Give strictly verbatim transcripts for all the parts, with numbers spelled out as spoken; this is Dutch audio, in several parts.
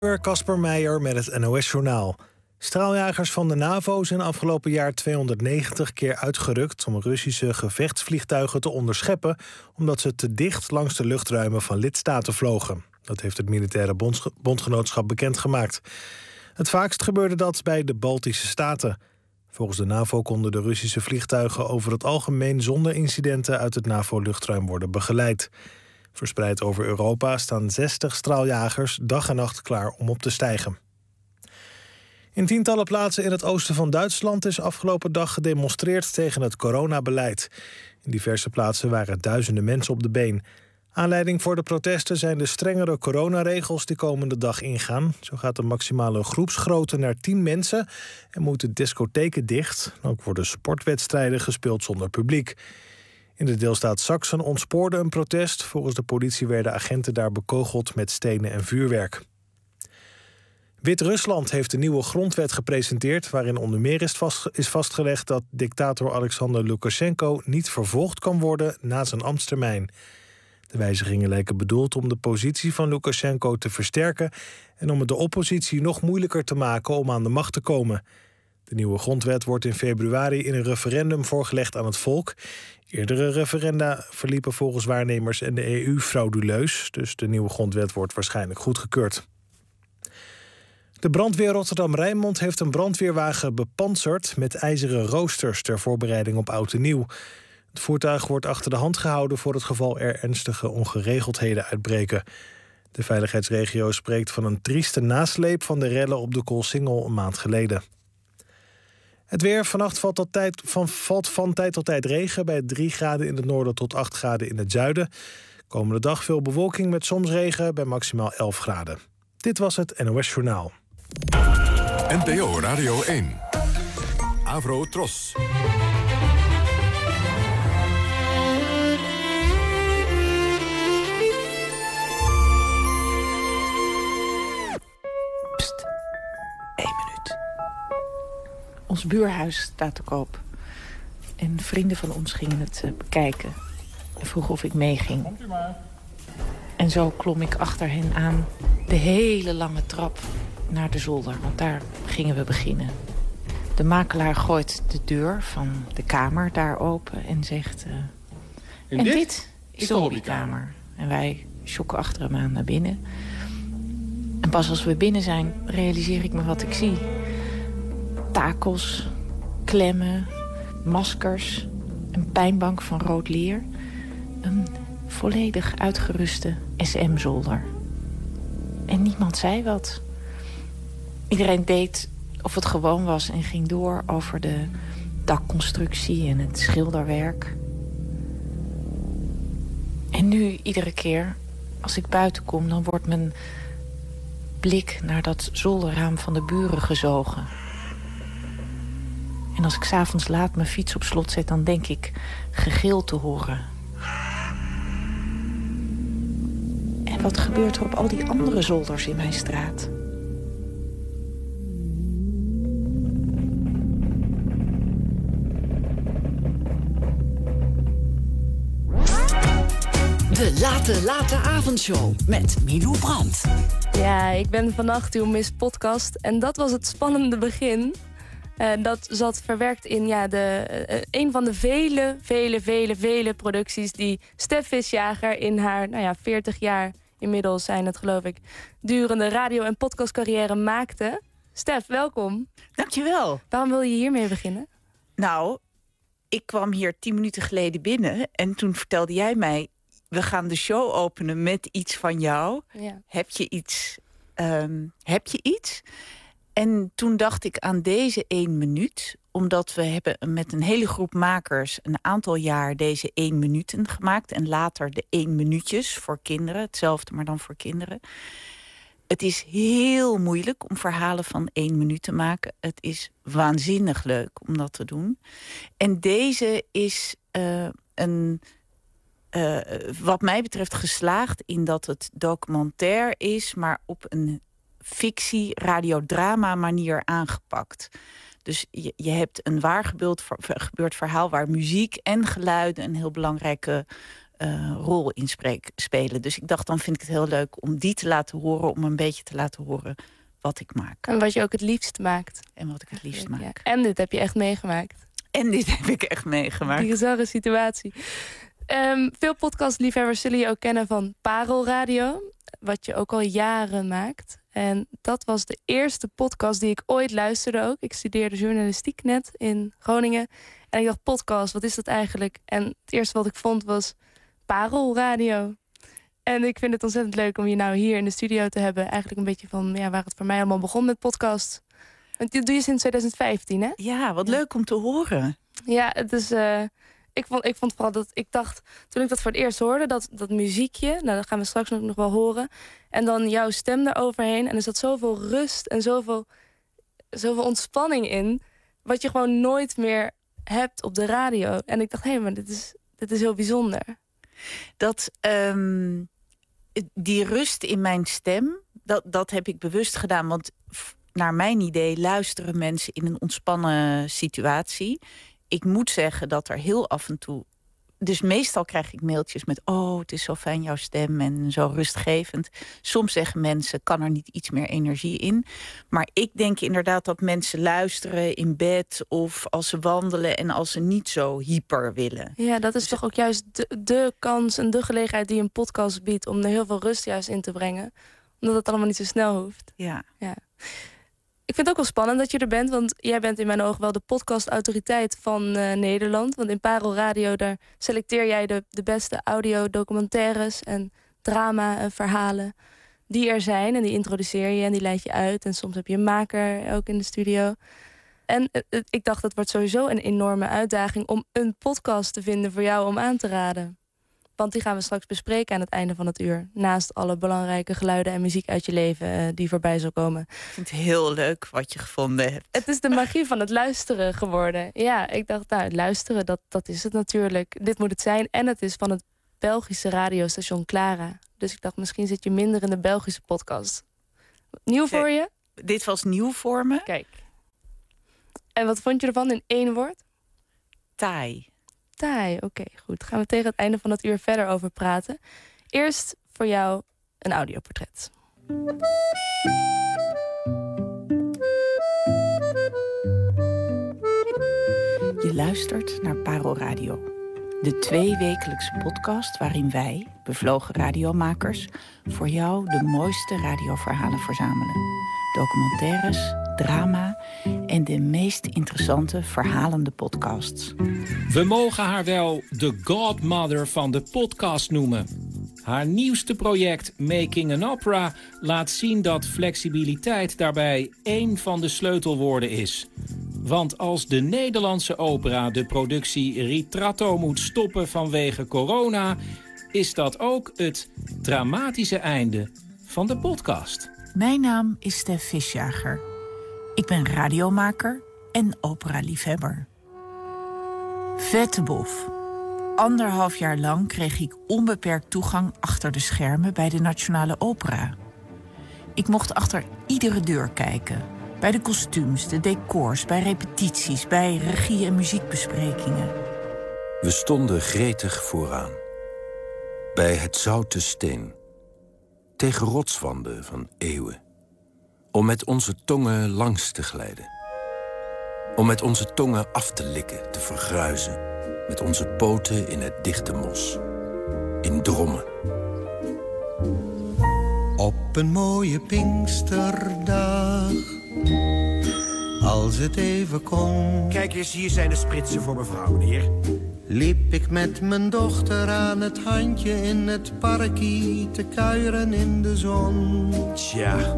Casper Meijer met het N O S-journaal. Straaljagers van de NAVO zijn afgelopen jaar tweehonderdnegentig keer uitgerukt om Russische gevechtsvliegtuigen te onderscheppen, omdat ze te dicht langs de luchtruimen van lidstaten vlogen. Dat heeft het militaire bonds- bondgenootschap bekendgemaakt. Het vaakst gebeurde dat bij de Baltische staten. Volgens de NAVO konden de Russische vliegtuigen over het algemeen zonder incidenten uit het NAVO-luchtruim worden begeleid. Verspreid over Europa staan zestig straaljagers dag en nacht klaar om op te stijgen. In tientallen plaatsen in het oosten van Duitsland is afgelopen dag gedemonstreerd tegen het coronabeleid. In diverse plaatsen waren duizenden mensen op de been. Aanleiding voor de protesten zijn de strengere coronaregels die komende dag ingaan. Zo gaat de maximale groepsgrootte naar tien mensen en moeten discotheken dicht. Ook worden sportwedstrijden gespeeld zonder publiek. In de deelstaat Sachsen ontspoorde een protest. Volgens de politie werden agenten daar bekogeld met stenen en vuurwerk. Wit-Rusland heeft een nieuwe grondwet gepresenteerd, waarin onder meer is, vast, is vastgelegd dat dictator Alexander Lukasjenko niet vervolgd kan worden na zijn ambtstermijn. De wijzigingen lijken bedoeld om de positie van Lukasjenko te versterken en om het de oppositie nog moeilijker te maken om aan de macht te komen. De nieuwe grondwet wordt in februari in een referendum voorgelegd aan het volk. Eerdere referenda verliepen volgens waarnemers en de E U frauduleus, dus de nieuwe grondwet wordt waarschijnlijk goedgekeurd. De brandweer Rotterdam-Rijnmond heeft een brandweerwagen bepantserd met ijzeren roosters ter voorbereiding op oud en nieuw. Het voertuig wordt achter de hand gehouden voor het geval er ernstige ongeregeldheden uitbreken. De veiligheidsregio spreekt van een trieste nasleep van de rellen op de Koolsingel een maand geleden. Het weer. Vannacht valt, tot tijd, van, valt van tijd tot tijd regen bij drie graden in het noorden tot acht graden in het zuiden. Komende dag veel bewolking met soms regen bij maximaal elf graden. Dit was het N O S-journaal. N P O Radio één. Avro Tros. Pst, één minuut. Ons buurhuis staat te koop. En vrienden van ons gingen het uh, bekijken. En vroegen of ik meeging. Komt u maar. En zo klom ik achter hen aan de hele lange trap naar de zolder. Want daar gingen we beginnen. De makelaar gooit de deur van de kamer daar open en zegt... Uh, en, en dit, dit is de hobbykamer. En wij sjokken achter hem aan naar binnen. En pas als we binnen zijn, realiseer ik me wat ik zie. Takels, klemmen, maskers, een pijnbank van rood leer. Een volledig uitgeruste S M-zolder. En niemand zei wat. Iedereen deed of het gewoon was en ging door over de dakconstructie en het schilderwerk. En nu, iedere keer, als ik buiten kom, dan wordt mijn blik naar dat zolderraam van de buren gezogen. En als ik 's avonds laat mijn fiets op slot zet, dan denk ik gegil te horen. En wat gebeurt er op al die andere zolders in mijn straat? De late, late avondshow met Milou Brandt. Ja, ik ben vannacht uw Miss Podcast en dat was het spannende begin. Uh, dat zat verwerkt in ja, de, uh, een van de vele, vele, vele, vele producties die Stef Visjager in haar nou ja, veertig jaar, inmiddels zijn het geloof ik, durende radio- en podcastcarrière maakte. Stef, welkom. Dankjewel. Waarom wil je hiermee beginnen? Nou, ik kwam hier tien minuten geleden binnen en toen vertelde jij mij, we gaan de show openen met iets van jou. Ja. Heb je iets? Um, heb je iets? En toen dacht ik aan deze één minuut. Omdat we hebben met een hele groep makers een aantal jaar deze één minuten gemaakt. En later de één minuutjes voor kinderen. Hetzelfde, maar dan voor kinderen. Het is heel moeilijk om verhalen van één minuut te maken. Het is waanzinnig leuk om dat te doen. En deze is uh, een... Uh, wat mij betreft geslaagd in dat het documentair is, maar op een fictie, radiodrama manier aangepakt. Dus je, je hebt een waar gebeurd, gebeurd verhaal waar muziek en geluiden een heel belangrijke uh, rol in spreek, spelen. Dus ik dacht, dan vind ik het heel leuk om die te laten horen, om een beetje te laten horen wat ik maak. En wat je ook het liefst maakt. En wat ik het liefst maak. Ja. En dit heb je echt meegemaakt. En dit heb ik echt meegemaakt. Die gezellige situatie. Um, veel podcastliefhebbers zullen je ook kennen van Parel Radio, wat je ook al jaren maakt. En dat was de eerste podcast die ik ooit luisterde ook. Ik studeerde journalistiek net in Groningen. En ik dacht, podcast, wat is dat eigenlijk? En het eerste wat ik vond was Parel Radio. En ik vind het ontzettend leuk om je nou hier in de studio te hebben. Eigenlijk een beetje van ja, waar het voor mij allemaal begon met podcast. Want dit doe je sinds twintig vijftien, hè? Ja, wat leuk om te horen. Ja, het is... Uh, ik, vond, ik vond vooral dat... Ik dacht, toen ik dat voor het eerst hoorde, dat, dat muziekje... Nou, dat gaan we straks nog wel horen. En dan jouw stem eroverheen. En er zat zoveel rust en zoveel, zoveel ontspanning in... wat je gewoon nooit meer hebt op de radio. En ik dacht, hé, hey, maar dit is, dit is heel bijzonder. Dat... Um, die rust in mijn stem, dat, dat heb ik bewust gedaan. Want naar mijn idee luisteren mensen in een ontspannen situatie. Ik moet zeggen dat er heel af en toe... Dus meestal krijg ik mailtjes met... oh, het is zo fijn jouw stem en zo rustgevend. Soms zeggen mensen, kan er niet iets meer energie in? Maar ik denk inderdaad dat mensen luisteren in bed... of als ze wandelen en als ze niet zo hyper willen. Ja, dat is dus toch ook juist de, de kans en de gelegenheid die een podcast biedt... om er heel veel rust juist in te brengen. Omdat het allemaal niet zo snel hoeft. Ja. ja. Ik vind het ook wel spannend dat je er bent, want jij bent in mijn ogen wel de podcastautoriteit van uh, Nederland. Want in Parel Radio, daar selecteer jij de, de beste audiodocumentaires en drama en verhalen die er zijn. En die introduceer je en die leid je uit. En soms heb je een maker ook in de studio. En uh, ik dacht, het wordt sowieso een enorme uitdaging om een podcast te vinden voor jou om aan te raden. Want die gaan we straks bespreken aan het einde van het uur. Naast alle belangrijke geluiden en muziek uit je leven uh, die voorbij zal komen. Ik vind het heel leuk wat je gevonden hebt. Het is de magie van het luisteren geworden. Ja, ik dacht, nou, luisteren, dat, dat is het natuurlijk. Dit moet het zijn. En het is van het Belgische radiostation Clara. Dus ik dacht, misschien zit je minder in de Belgische podcast. Nieuw voor je? Dit was nieuw voor me. Kijk. En wat vond je ervan in één woord? Taai. Taai, oké, okay, goed. Gaan we tegen het einde van het uur verder over praten. Eerst voor jou een audioportret. Je luistert naar Parel Radio. De tweewekelijkse podcast waarin wij, bevlogen radiomakers... voor jou de mooiste radioverhalen verzamelen. Documentaires, drama en de meest interessante verhalende podcasts. We mogen haar wel de godmother van de podcast noemen. Haar nieuwste project Making an Opera laat zien dat flexibiliteit daarbij één van de sleutelwoorden is. Want als de Nederlandse opera de productie Ritratto moet stoppen vanwege corona... is dat ook het dramatische einde van de podcast. Mijn naam is Stef Visjager. Ik ben radiomaker en opera-liefhebber. Vette bof. Anderhalf jaar lang kreeg ik onbeperkt toegang achter de schermen bij de Nationale Opera. Ik mocht achter iedere deur kijken. Bij de kostuums, de decors, bij repetities, bij regie- en muziekbesprekingen. We stonden gretig vooraan. Bij het zoute steen. Tegen rotswanden van eeuwen. Om met onze tongen langs te glijden. Om met onze tongen af te likken, te vergruizen. Met onze poten in het dichte mos. In drommen. Op een mooie Pinksterdag, als het even kon. Kijk eens, hier zijn de spritsen voor mevrouw, meneer. Liep ik met mijn dochter aan het handje in het parkie te kuieren in de zon. Tja.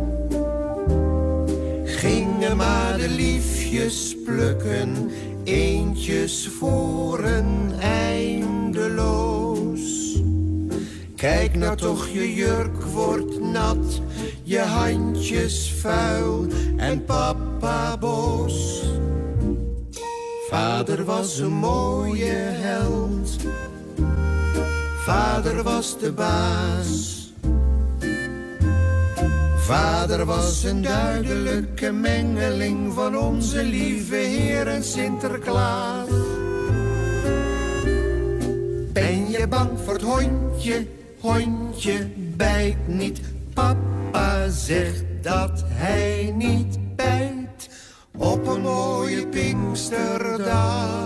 Gingen maar de liefjes plukken, eentjes voeren eindeloos. Kijk nou toch, je jurk wordt nat, je handjes vuil en papa boos. Vader was een mooie held, vader was de baas. Vader was een duidelijke mengeling van onze lieve Heer en Sinterklaas. Ben je je bang voor het hondje? Hondje bijt niet. Papa zegt dat hij niet bijt. Op een mooie Pinksterdag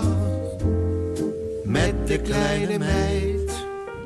met de kleine meid.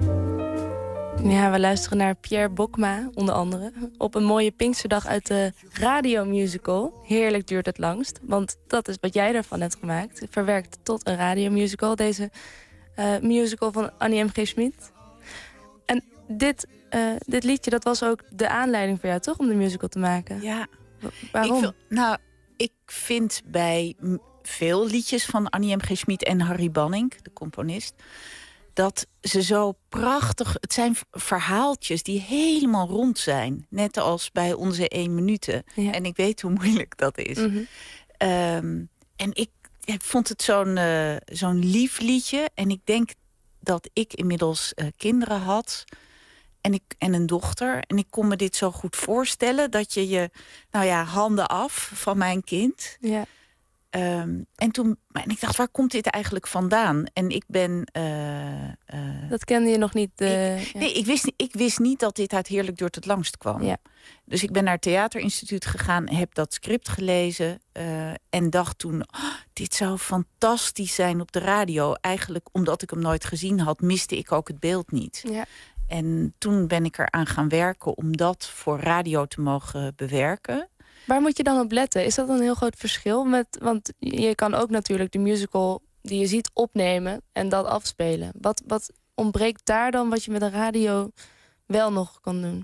Ja, we luisteren naar Pierre Bokma, onder andere. Op een mooie Pinksterdag uit de radiomusical. Heerlijk duurt het langst. Want dat is wat jij ervan hebt gemaakt. Verwerkt tot een radiomusical. Deze uh, musical van Annie M G Schmid. En dit, uh, dit liedje, dat was ook de aanleiding voor jou, toch? Om de musical te maken. Ja. Waarom? Ik wil, nou, ik vind bij veel liedjes van Annie M G Schmid en Harry Banning, de componist, dat ze zo prachtig... Het zijn verhaaltjes die helemaal rond zijn. Net als bij onze één minuten. Ja. En ik weet hoe moeilijk dat is. Mm-hmm. Um, en ik, ik vond het zo'n uh, zo'n lief liedje. En ik denk dat ik inmiddels uh, kinderen had en, ik, en een dochter. En ik kon me dit zo goed voorstellen. Dat je je, nou ja, handen af van mijn kind. Ja. Um, en toen, en ik dacht, waar komt dit eigenlijk vandaan? En ik ben... Uh, uh, dat kende je nog niet? Uh, ik, ja. Nee, ik wist, ik wist niet dat dit uit Heerlijk Duurt het Langst kwam. Ja. Dus ik ben naar het theaterinstituut gegaan, heb dat script gelezen uh, en dacht toen, oh, dit zou fantastisch zijn op de radio. Eigenlijk, omdat ik hem nooit gezien had, miste ik ook het beeld niet. Ja. En toen ben ik eraan gaan werken om dat voor radio te mogen bewerken. Waar moet je dan op letten? Is dat een heel groot verschil? Met, want je kan ook natuurlijk de musical die je ziet opnemen en dat afspelen. Wat, wat ontbreekt daar dan wat je met een radio wel nog kan doen?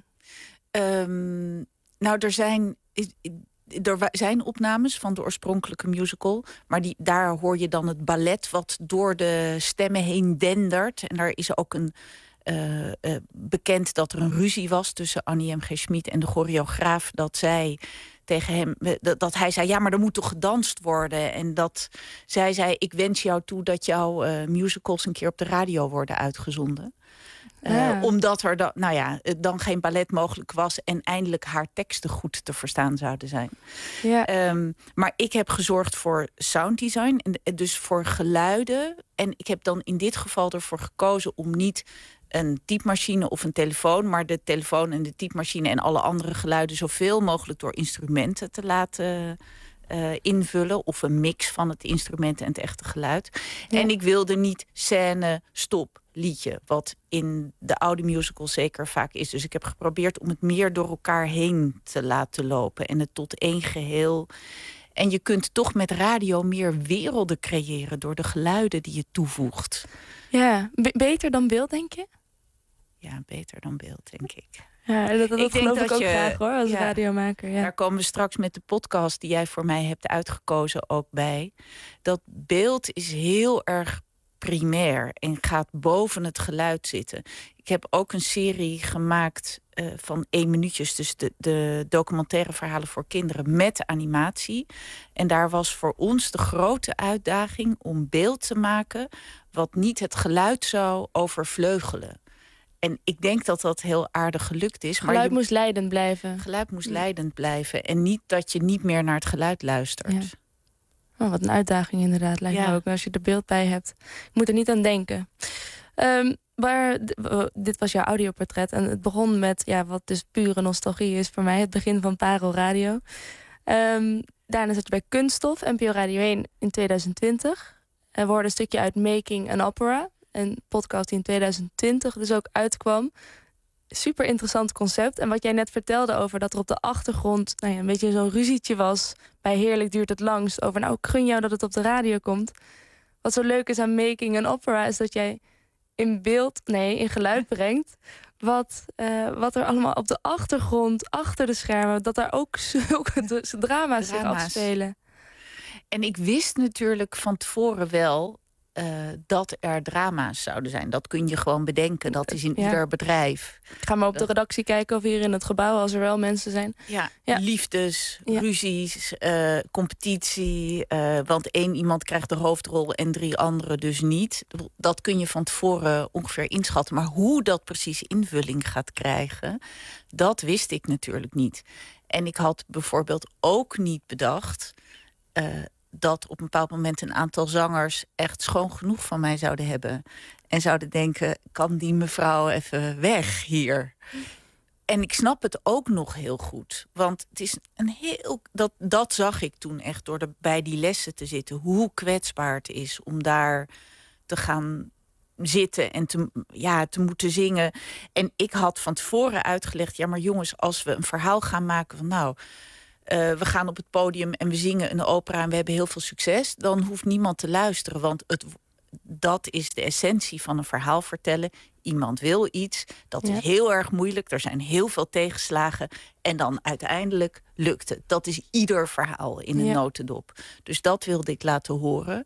Um, nou, er zijn, er zijn opnames van de oorspronkelijke musical, maar die, daar hoor je dan het ballet wat door de stemmen heen dendert. En daar is ook een... Uh, uh, bekend dat er een ruzie was tussen Annie M G Schmid en de choreograaf. Dat zij tegen hem, dat, dat hij zei, ja, maar er moet toch gedanst worden. En dat zij zei, ik wens jou toe dat jouw uh, musicals een keer op de radio worden uitgezonden. Uh, ja. Omdat er dan, nou ja, dan geen ballet mogelijk was en eindelijk haar teksten goed te verstaan zouden zijn. Ja. Um, maar ik heb gezorgd voor sounddesign, en dus voor geluiden. En ik heb dan in dit geval ervoor gekozen om niet een typemachine of een telefoon, maar de telefoon en de typemachine en alle andere geluiden zoveel mogelijk door instrumenten te laten uh, invullen. Of een mix van het instrument en het echte geluid. Ja. En ik wilde niet scène, stop, liedje, wat in de oude musical zeker vaak is. Dus ik heb geprobeerd om het meer door elkaar heen te laten lopen en het tot één geheel. En je kunt toch met radio meer werelden creëren door de geluiden die je toevoegt. Ja, be- beter dan beeld, denk je? Ja, beter dan beeld, denk ik. Ja, dat, dat ik geloof denk ik dat ook je, graag, hoor, als ja, radiomaker. Ja. Daar komen we straks met de podcast die jij voor mij hebt uitgekozen ook bij. Dat beeld is heel erg primair en gaat boven het geluid zitten. Ik heb ook een serie gemaakt uh, van één minuutjes, dus de, de documentaire verhalen voor kinderen met animatie. En daar was voor ons de grote uitdaging om beeld te maken wat niet het geluid zou overvleugelen. En ik denk dat dat heel aardig gelukt is. Geluid maar je, moest leidend blijven. Geluid moest ja. leidend blijven. En niet dat je niet meer naar het geluid luistert. Ja. Oh, wat een uitdaging inderdaad, lijkt ja. me ook. Als je er beeld bij hebt. Je moet er niet aan denken. Um, maar dit was jouw audioportret. En het begon met ja, wat dus pure nostalgie is voor mij. Het begin van Parel Radio. Um, daarna zat je bij Kunststof, N P O Radio één in tweeduizend twintig. En we hoorden een stukje uit Making an Opera. Een podcast die in tweeduizend twintig dus ook uitkwam. Super interessant concept. En wat jij net vertelde over dat er op de achtergrond nou ja, een beetje zo'n ruzietje was. Bij Heerlijk Duurt het Langst. Over nou, ik gun jou dat het op de radio komt. Wat zo leuk is aan Making an Opera is dat jij in beeld, nee, in geluid brengt. Wat, uh, wat er allemaal op de achtergrond, achter de schermen, dat daar ook zulke drama's, drama's zich afspelen. En ik wist natuurlijk van tevoren wel Uh, dat er drama's zouden zijn. Dat kun je gewoon bedenken. Dat is in ja. ieder bedrijf. Ga maar op dat... de redactie kijken of hier in het gebouw, als er wel mensen zijn. Ja, ja. Liefdes, ja. ruzies, uh, competitie. Uh, want één iemand krijgt de hoofdrol en drie anderen dus niet. Dat kun je van tevoren ongeveer inschatten. Maar hoe dat precies invulling gaat krijgen, dat wist ik natuurlijk niet. En ik had bijvoorbeeld ook niet bedacht Uh, dat op een bepaald moment een aantal zangers echt schoon genoeg van mij zouden hebben. En zouden denken, kan die mevrouw even weg hier? En ik snap het ook nog heel goed. Want het is een heel. Dat, dat zag ik toen echt door de, bij die lessen te zitten. Hoe kwetsbaar het is om daar te gaan zitten en te, ja, te moeten zingen. En ik had van tevoren uitgelegd, ja, maar jongens, als we een verhaal gaan maken van nou, uh, we gaan op het podium en we zingen een opera en we hebben heel veel succes, dan hoeft niemand te luisteren. Want het, dat is de essentie van een verhaal vertellen. Iemand wil iets, dat Ja. is heel erg moeilijk. Er zijn heel veel tegenslagen. En dan uiteindelijk lukt het. Dat is ieder verhaal in een Ja. notendop. Dus dat wilde ik laten horen.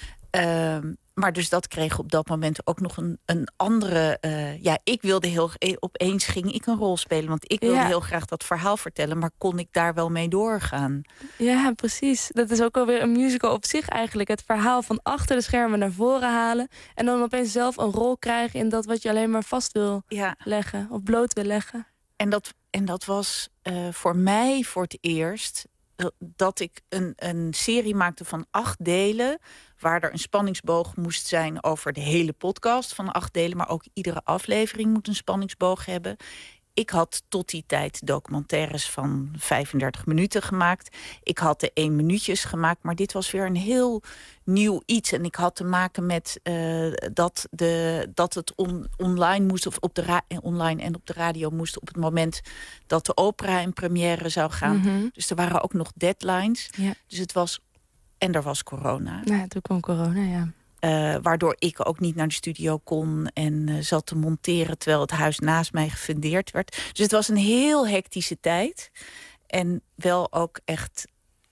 Um, maar dus dat kreeg op dat moment ook nog een, een andere. Uh, ja, ik wilde heel. Opeens ging ik een rol spelen. Want ik wilde Ja. heel graag dat verhaal vertellen. Maar kon ik daar wel mee doorgaan? Ja, precies. Dat is ook alweer een musical op zich eigenlijk. Het verhaal van achter de schermen naar voren halen. En dan opeens zelf een rol krijgen in dat wat je alleen maar vast wil Ja. leggen. Of bloot wil leggen. En dat, en dat was uh, voor mij voor het eerst dat ik een, een serie maakte van acht delen, waar er een spanningsboog moest zijn over de hele podcast van acht delen, maar ook iedere aflevering moet een spanningsboog hebben. Ik had tot die tijd documentaires van vijfendertig minuten gemaakt. Ik had de één minuutjes gemaakt, maar dit was weer een heel nieuw iets. En ik had te maken met uh, dat, de, dat het on, online moest, of op de ra- online en op de radio moest op het moment dat de opera in première zou gaan. Mm-hmm. Dus er waren ook nog deadlines. Ja. Dus het was. En er was corona. Nou, toen kwam corona, ja. Uh, waardoor ik ook niet naar de studio kon en uh, zat te monteren terwijl het huis naast mij gefundeerd werd. Dus het was een heel hectische tijd. En wel ook echt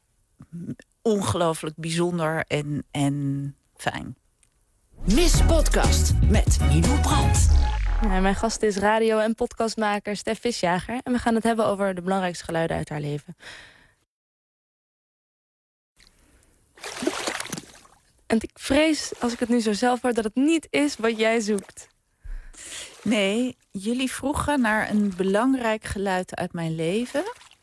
ongelooflijk bijzonder en, en fijn. Miss Podcast met Milou Brandt. Ja, mijn gast is radio- en podcastmaker Stef Visjager. En we gaan het hebben over de belangrijkste geluiden uit haar leven. En ik vrees, als ik het nu zo zelf hoor, dat het niet is wat jij zoekt. Nee, jullie vroegen naar een belangrijk geluid uit mijn leven.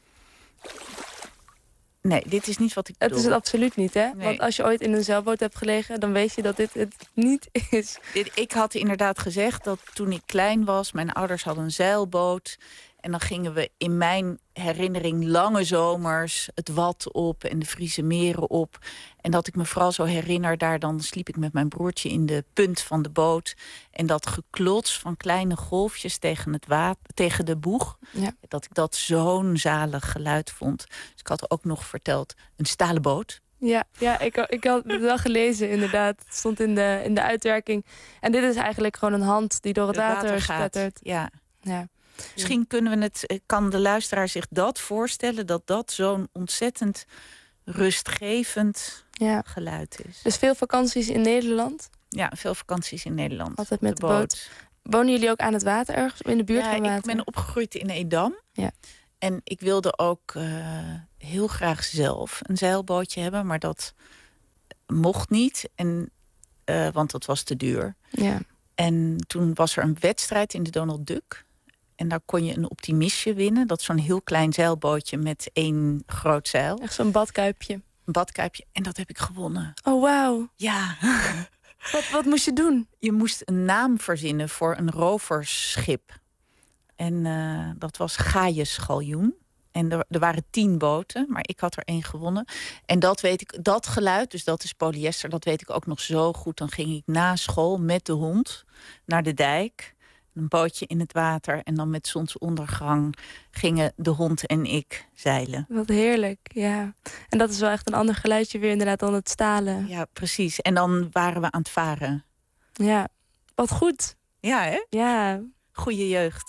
Nee, dit is niet wat ik bedoel. Het is het absoluut niet, hè? Nee. Want als je ooit in een zeilboot hebt gelegen, dan weet je dat dit het niet is. Ik had inderdaad gezegd dat toen ik klein was, mijn ouders hadden een zeilboot. En dan gingen we in mijn herinnering lange zomers het Wad op en de Friese meren op. En dat ik me vooral zo herinner, daar dan sliep ik met mijn broertje in de punt van de boot. En dat geklots van kleine golfjes tegen, het water, tegen de boeg. Ja. Dat ik dat zo'n zalig geluid vond. Dus ik had ook nog verteld, een stalen boot. Ja, ja ik, ik had het wel gelezen, inderdaad. Het stond in de, in de uitwerking. En dit is eigenlijk gewoon een hand die door het, Het water, water gaat, spettert. ja. Ja. Misschien kunnen we het, kan de luisteraar zich dat voorstellen, dat dat zo'n ontzettend rustgevend Ja. geluid is. Dus veel vakanties in Nederland. Ja, veel vakanties in Nederland. Altijd met de boot. Wonen jullie ook aan het water ergens, in de buurt Ja, van water? ik ben opgegroeid in Edam. Ja. En ik wilde ook uh, heel graag zelf een zeilbootje hebben, maar dat mocht niet. En, uh, want dat was te duur. Ja. En toen was er een wedstrijd in de Donald Duck. En daar kon je een optimistje winnen. Dat is zo'n heel klein zeilbootje met één groot zeil. Echt zo'n badkuipje. Een badkuipje. En dat heb ik gewonnen. Oh, wauw. Ja. Wat, wat moest je doen? Je moest een naam verzinnen voor een roversschip. En uh, dat was Gaius-galjoen. En er, er waren tien boten, maar ik had er één gewonnen. En dat weet ik, dat geluid, dus dat is polyester, dat weet ik ook nog zo goed. Dan ging ik na school met de hond naar de dijk. Een bootje in het water. En dan met zonsondergang gingen de hond en ik zeilen. Wat heerlijk, ja. En dat is wel echt een ander geluidje weer inderdaad dan het stalen. Ja, precies. En dan waren we aan het varen. Ja, wat goed. Ja, hè? Ja. Goeie jeugd.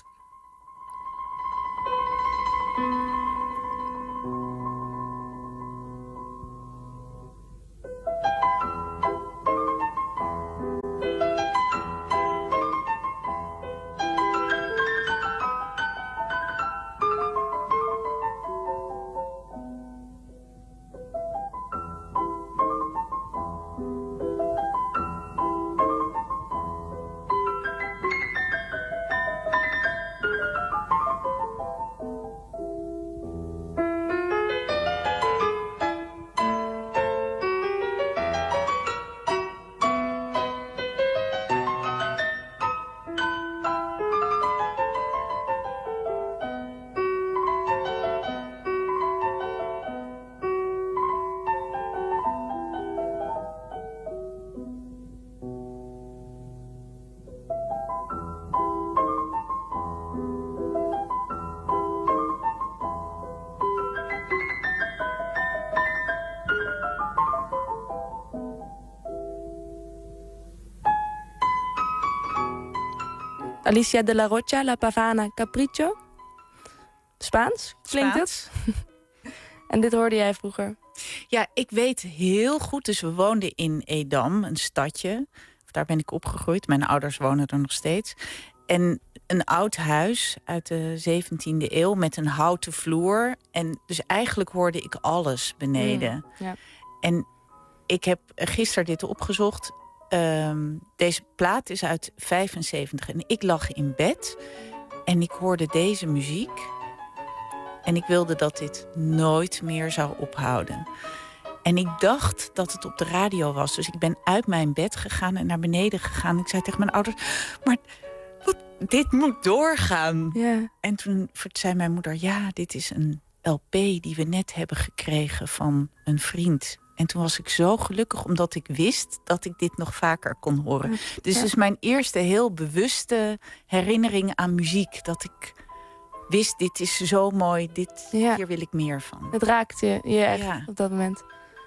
Alicia de la Rocha, La Pavana Capricho. Spaans, klinkt Spaans. het? En dit hoorde jij vroeger? Ja, ik weet heel goed. Dus we woonden in Edam, een stadje. Daar ben ik opgegroeid. Mijn ouders wonen er nog steeds. En een oud huis uit de zeventiende eeuw met een houten vloer. En dus eigenlijk hoorde ik alles beneden. Mm, ja. En ik heb gisteren dit opgezocht. Um, deze plaat is uit vijfenzeventig. En ik lag in bed en ik hoorde deze muziek. En ik wilde dat dit nooit meer zou ophouden. En ik dacht dat het op de radio was. Dus ik ben uit mijn bed gegaan en naar beneden gegaan. Ik zei tegen mijn ouders, maar wat, dit moet doorgaan. Yeah. En toen zei mijn moeder, ja, dit is een L P die we net hebben gekregen van een vriend. En toen was ik zo gelukkig, omdat ik wist dat ik dit nog vaker kon horen. Dus het ja. is mijn eerste heel bewuste herinnering aan muziek. Dat ik wist, dit is zo mooi, dit, ja. hier wil ik meer van. Het raakte je echt ja. op dat moment.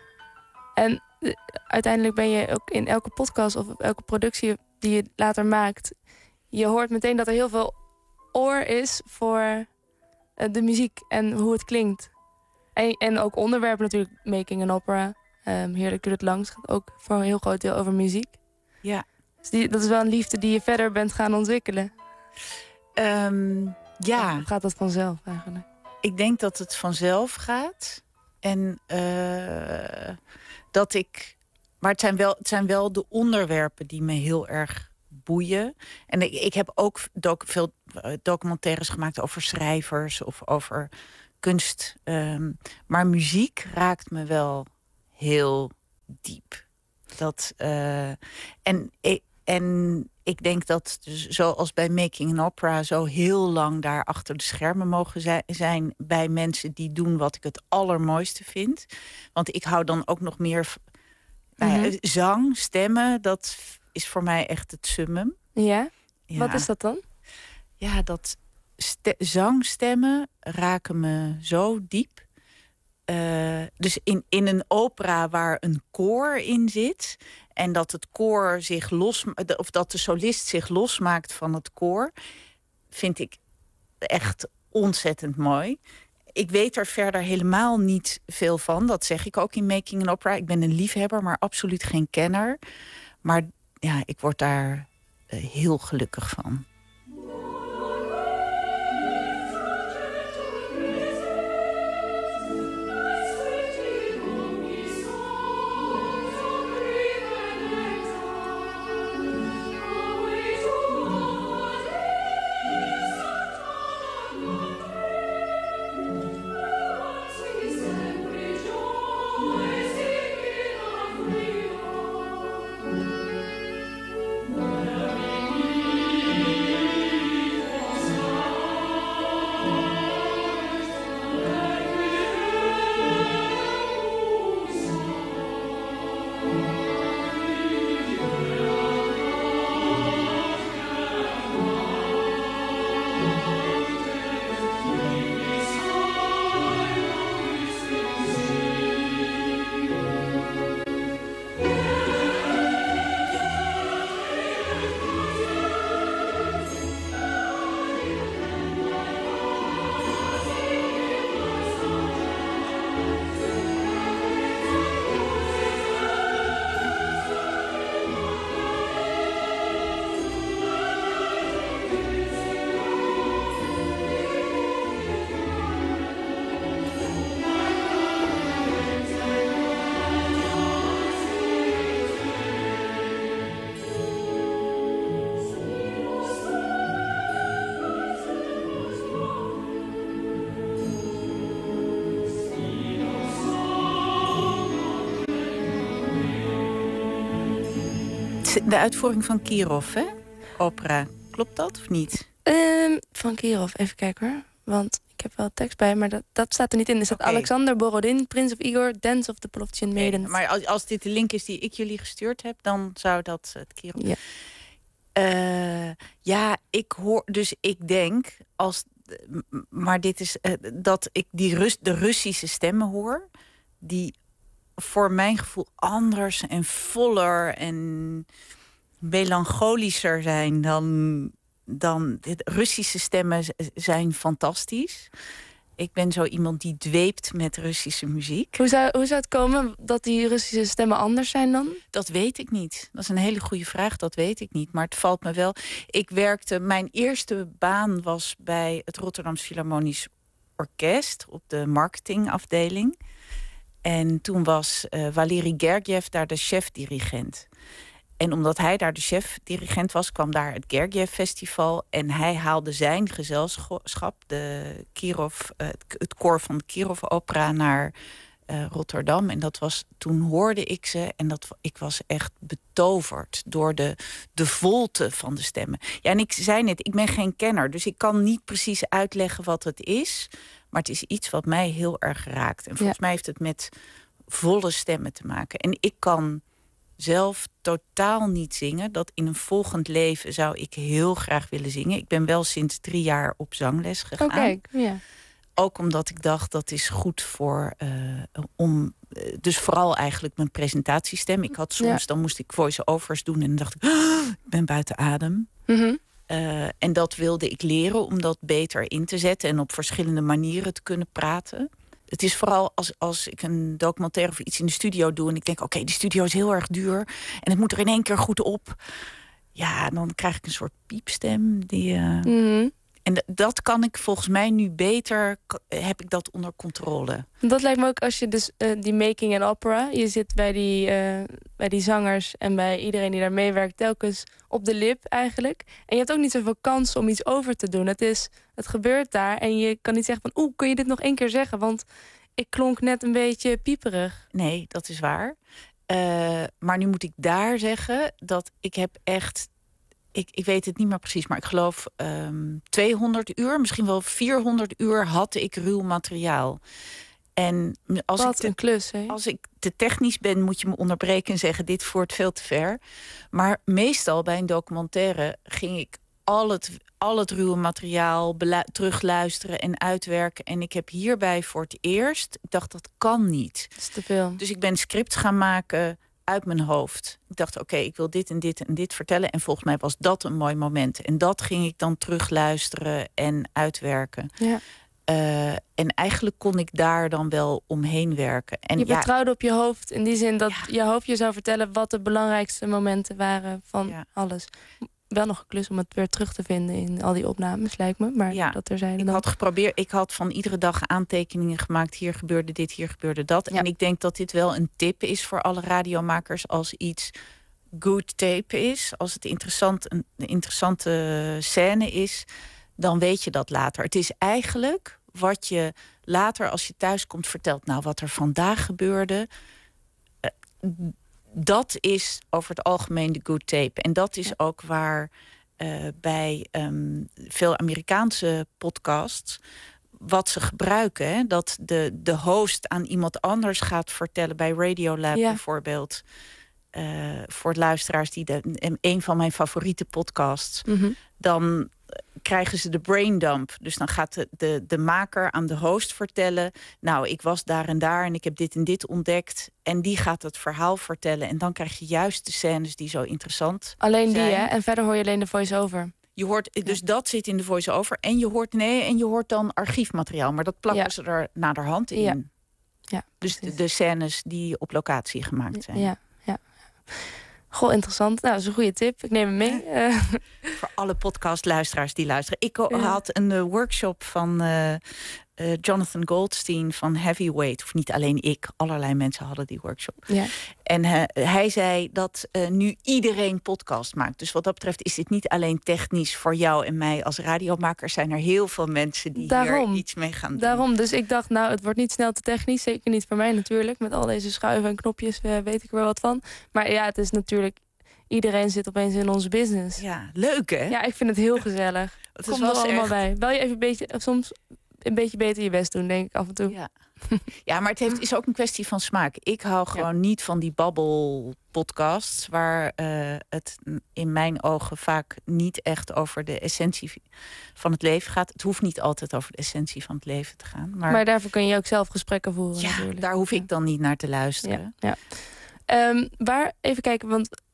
En uh, uiteindelijk ben je ook in elke podcast of elke productie die je later maakt, je hoort meteen dat er heel veel oor is voor uh, de muziek en hoe het klinkt. En, en ook onderwerpen natuurlijk, making an opera. Um, Heerlijk duurt het langs, gaat ook voor een heel groot deel over muziek. Ja. Dus die, dat is wel een liefde die je verder bent gaan ontwikkelen. Um, ja. Of gaat dat vanzelf eigenlijk? Ik denk dat het vanzelf gaat. En uh, dat ik... Maar het zijn, wel, het zijn wel de onderwerpen die me heel erg boeien. En ik, ik heb ook doc, veel documentaires gemaakt over schrijvers of over kunst. Um, maar muziek raakt me wel heel diep. Dat, uh, en, en ik denk dat, dus zoals bij Making an Opera, zo heel lang daar achter de schermen mogen zijn bij mensen die doen wat ik het allermooiste vind. Want ik hou dan ook nog meer nou ja, mm-hmm. zang, stemmen. Dat is voor mij echt het summum. Ja? Ja. Wat is dat dan? Ja, dat ste- zangstemmen raken me zo diep. Uh, dus in, in een opera waar een koor in zit en dat het koor zich los, of dat de solist zich losmaakt van het koor, vind ik echt ontzettend mooi. Ik weet er verder helemaal niet veel van. Dat zeg ik ook in Making an Opera. Ik ben een liefhebber, maar absoluut geen kenner. Maar ja, ik word daar uh, heel gelukkig van. De uitvoering van Kirov, hè? Opera. Klopt dat of niet? Um, van Kirov, even kijken hoor. Want ik heb wel tekst bij, maar dat, dat staat er niet in. Er staat okay. Alexander Borodin, Prince of Igor, Dance of the Plovdian Maidens. Okay, maar als, als dit de link is die ik jullie gestuurd heb, dan zou dat het Kirov... Ja. Uh, ja, ik hoor... Dus ik denk, als, maar dit is uh, dat ik die Rus, de Russische stemmen hoor, die voor mijn gevoel anders en voller en melancholischer zijn dan, dan de Russische stemmen zijn fantastisch. Ik ben zo iemand die dweept met Russische muziek. Hoe zou, hoe zou het komen dat die Russische stemmen anders zijn dan? Dat weet ik niet. Dat is een hele goede vraag, dat weet ik niet. Maar het valt me wel. Ik werkte, mijn eerste baan was bij het Rotterdams Philharmonisch Orkest op de marketingafdeling. En toen was uh, Valery Gergiev daar de chef-dirigent. En omdat hij daar de chef-dirigent was, kwam daar het Gergiev-festival. En hij haalde zijn gezelschap, de Kirov, uh, het koor van de Kirov-opera, naar uh, Rotterdam. En dat was, toen hoorde ik ze en dat, ik was echt betoverd door de, de volte van de stemmen. Ja, en ik zei net, ik ben geen kenner, dus ik kan niet precies uitleggen wat het is. Maar het is iets wat mij heel erg raakt. En volgens ja. mij heeft het met volle stemmen te maken. En ik kan zelf totaal niet zingen. Dat in een volgend leven zou ik heel graag willen zingen. Ik ben wel sinds drie jaar op zangles gegaan. Oh, kijk, ja. Ook omdat ik dacht, dat is goed voor... Uh, om, uh, dus vooral eigenlijk mijn presentatiestem. Ik had soms, ja. dan moest ik voice-overs doen en dan dacht ik, oh, ik ben buiten adem. Mm-hmm. Uh, en dat wilde ik leren om dat beter in te zetten en op verschillende manieren te kunnen praten. Het is vooral als, als ik een documentaire of iets in de studio doe en ik denk, oké, okay, die studio is heel erg duur en het moet er in één keer goed op. Ja, dan krijg ik een soort piepstem. Die, uh... mm-hmm. En d- dat kan ik volgens mij nu beter, k- heb ik dat onder controle. Dat lijkt me ook als je dus uh, die making and opera, je zit bij die, uh, bij die zangers en bij iedereen die daar meewerkt telkens op de lip eigenlijk. En je hebt ook niet zoveel kans om iets over te doen. Het is, het gebeurt daar en je kan niet zeggen van, oeh, kun je dit nog één keer zeggen? Want ik klonk net een beetje pieperig. Nee, dat is waar. Uh, maar nu moet ik daar zeggen dat ik heb echt... Ik, ik weet het niet meer precies, maar ik geloof um, tweehonderd uur, misschien wel vierhonderd uur had ik ruw materiaal. En als Wat ik te, een klus, hè? Als ik te technisch ben, moet je me onderbreken en zeggen, dit voert veel te ver. Maar meestal bij een documentaire ging ik al het, al het ruwe materiaal belu- terugluisteren en uitwerken. En ik heb hierbij voor het eerst, ik dacht, dat kan niet. Dat is te veel. Dus ik ben scripts gaan maken uit mijn hoofd. Ik dacht, oké, okay, ik wil dit en dit en dit vertellen. En volgens mij was dat een mooi moment. En dat ging ik dan terugluisteren en uitwerken. Ja. Uh, en eigenlijk kon ik daar dan wel omheen werken. En je ja, vertrouwde op je hoofd in die zin dat ja. je hoofd je zou vertellen wat de belangrijkste momenten waren van ja. alles. Wel nog een klus om het weer terug te vinden in al die opnames, lijkt me. Maar ja, dat er zijn ik dan. had geprobeerd, ik had van iedere dag aantekeningen gemaakt. Hier gebeurde dit, hier gebeurde dat. Ja. En ik denk dat dit wel een tip is voor alle radiomakers als iets good tape is. Als het interessant, een interessante scène is, dan weet je dat later. Het is eigenlijk wat je later als je thuis komt vertelt. Nou, wat er vandaag gebeurde, Uh, dat is over het algemeen de good tape. En dat is ja. ook waar uh, bij um, veel Amerikaanse podcasts wat ze gebruiken. Hè? Dat de, de host aan iemand anders gaat vertellen. Bij Radiolab ja. bijvoorbeeld. Uh, voor de luisteraars die de, een van mijn favoriete podcasts. Mm-hmm. Dan krijgen ze de braindump. Dus dan gaat de, de, de maker aan de host vertellen, nou, ik was daar en daar en ik heb dit en dit ontdekt. En die gaat het verhaal vertellen. En dan krijg je juist de scènes die zo interessant alleen zijn. Die, hè? En verder hoor je alleen de voice-over. Je hoort, dus ja. dat zit in de voice-over. En je hoort, nee, en je hoort dan archiefmateriaal. Maar dat plakken ja. ze er naderhand in. Ja. Ja, dus de, de scènes die op locatie gemaakt zijn. Ja, ja. Goh, interessant. Nou, dat is een goede tip. Ik neem hem mee. Uh. Voor alle podcastluisteraars die luisteren. Ik Ja. had een uh, workshop van uh, uh, Jonathan Goldstein van Heavyweight. Of niet alleen ik, allerlei mensen hadden die workshop. Ja. En uh, hij zei dat uh, nu iedereen podcast maakt. Dus wat dat betreft is dit niet alleen technisch voor jou en mij als radiomakers. Zijn er heel veel mensen die Daarom. hier iets mee gaan doen. Daarom, dus ik dacht, nou, het wordt niet snel te technisch. Zeker niet voor mij natuurlijk. Met al deze schuiven en knopjes uh, weet ik er wel wat van. Maar ja, het is natuurlijk, iedereen zit opeens in onze business. Ja, leuk hè? Ja, ik vind het heel gezellig. Het Kom is er wel allemaal echt... bij. Wel je even een beetje, soms een beetje beter je best doen, denk ik af en toe. Ja, ja, maar het heeft, is ook een kwestie van smaak. Ik hou gewoon Ja. niet van die babbelpodcasts, waar uh, het in mijn ogen vaak niet echt over de essentie van het leven gaat. Het hoeft niet altijd over de essentie van het leven te gaan. Maar, Maar daarvoor kun je ook zelf gesprekken voeren ja, natuurlijk. daar hoef ik dan niet naar te luisteren. Ja, ja. Um, waar, even kijken, want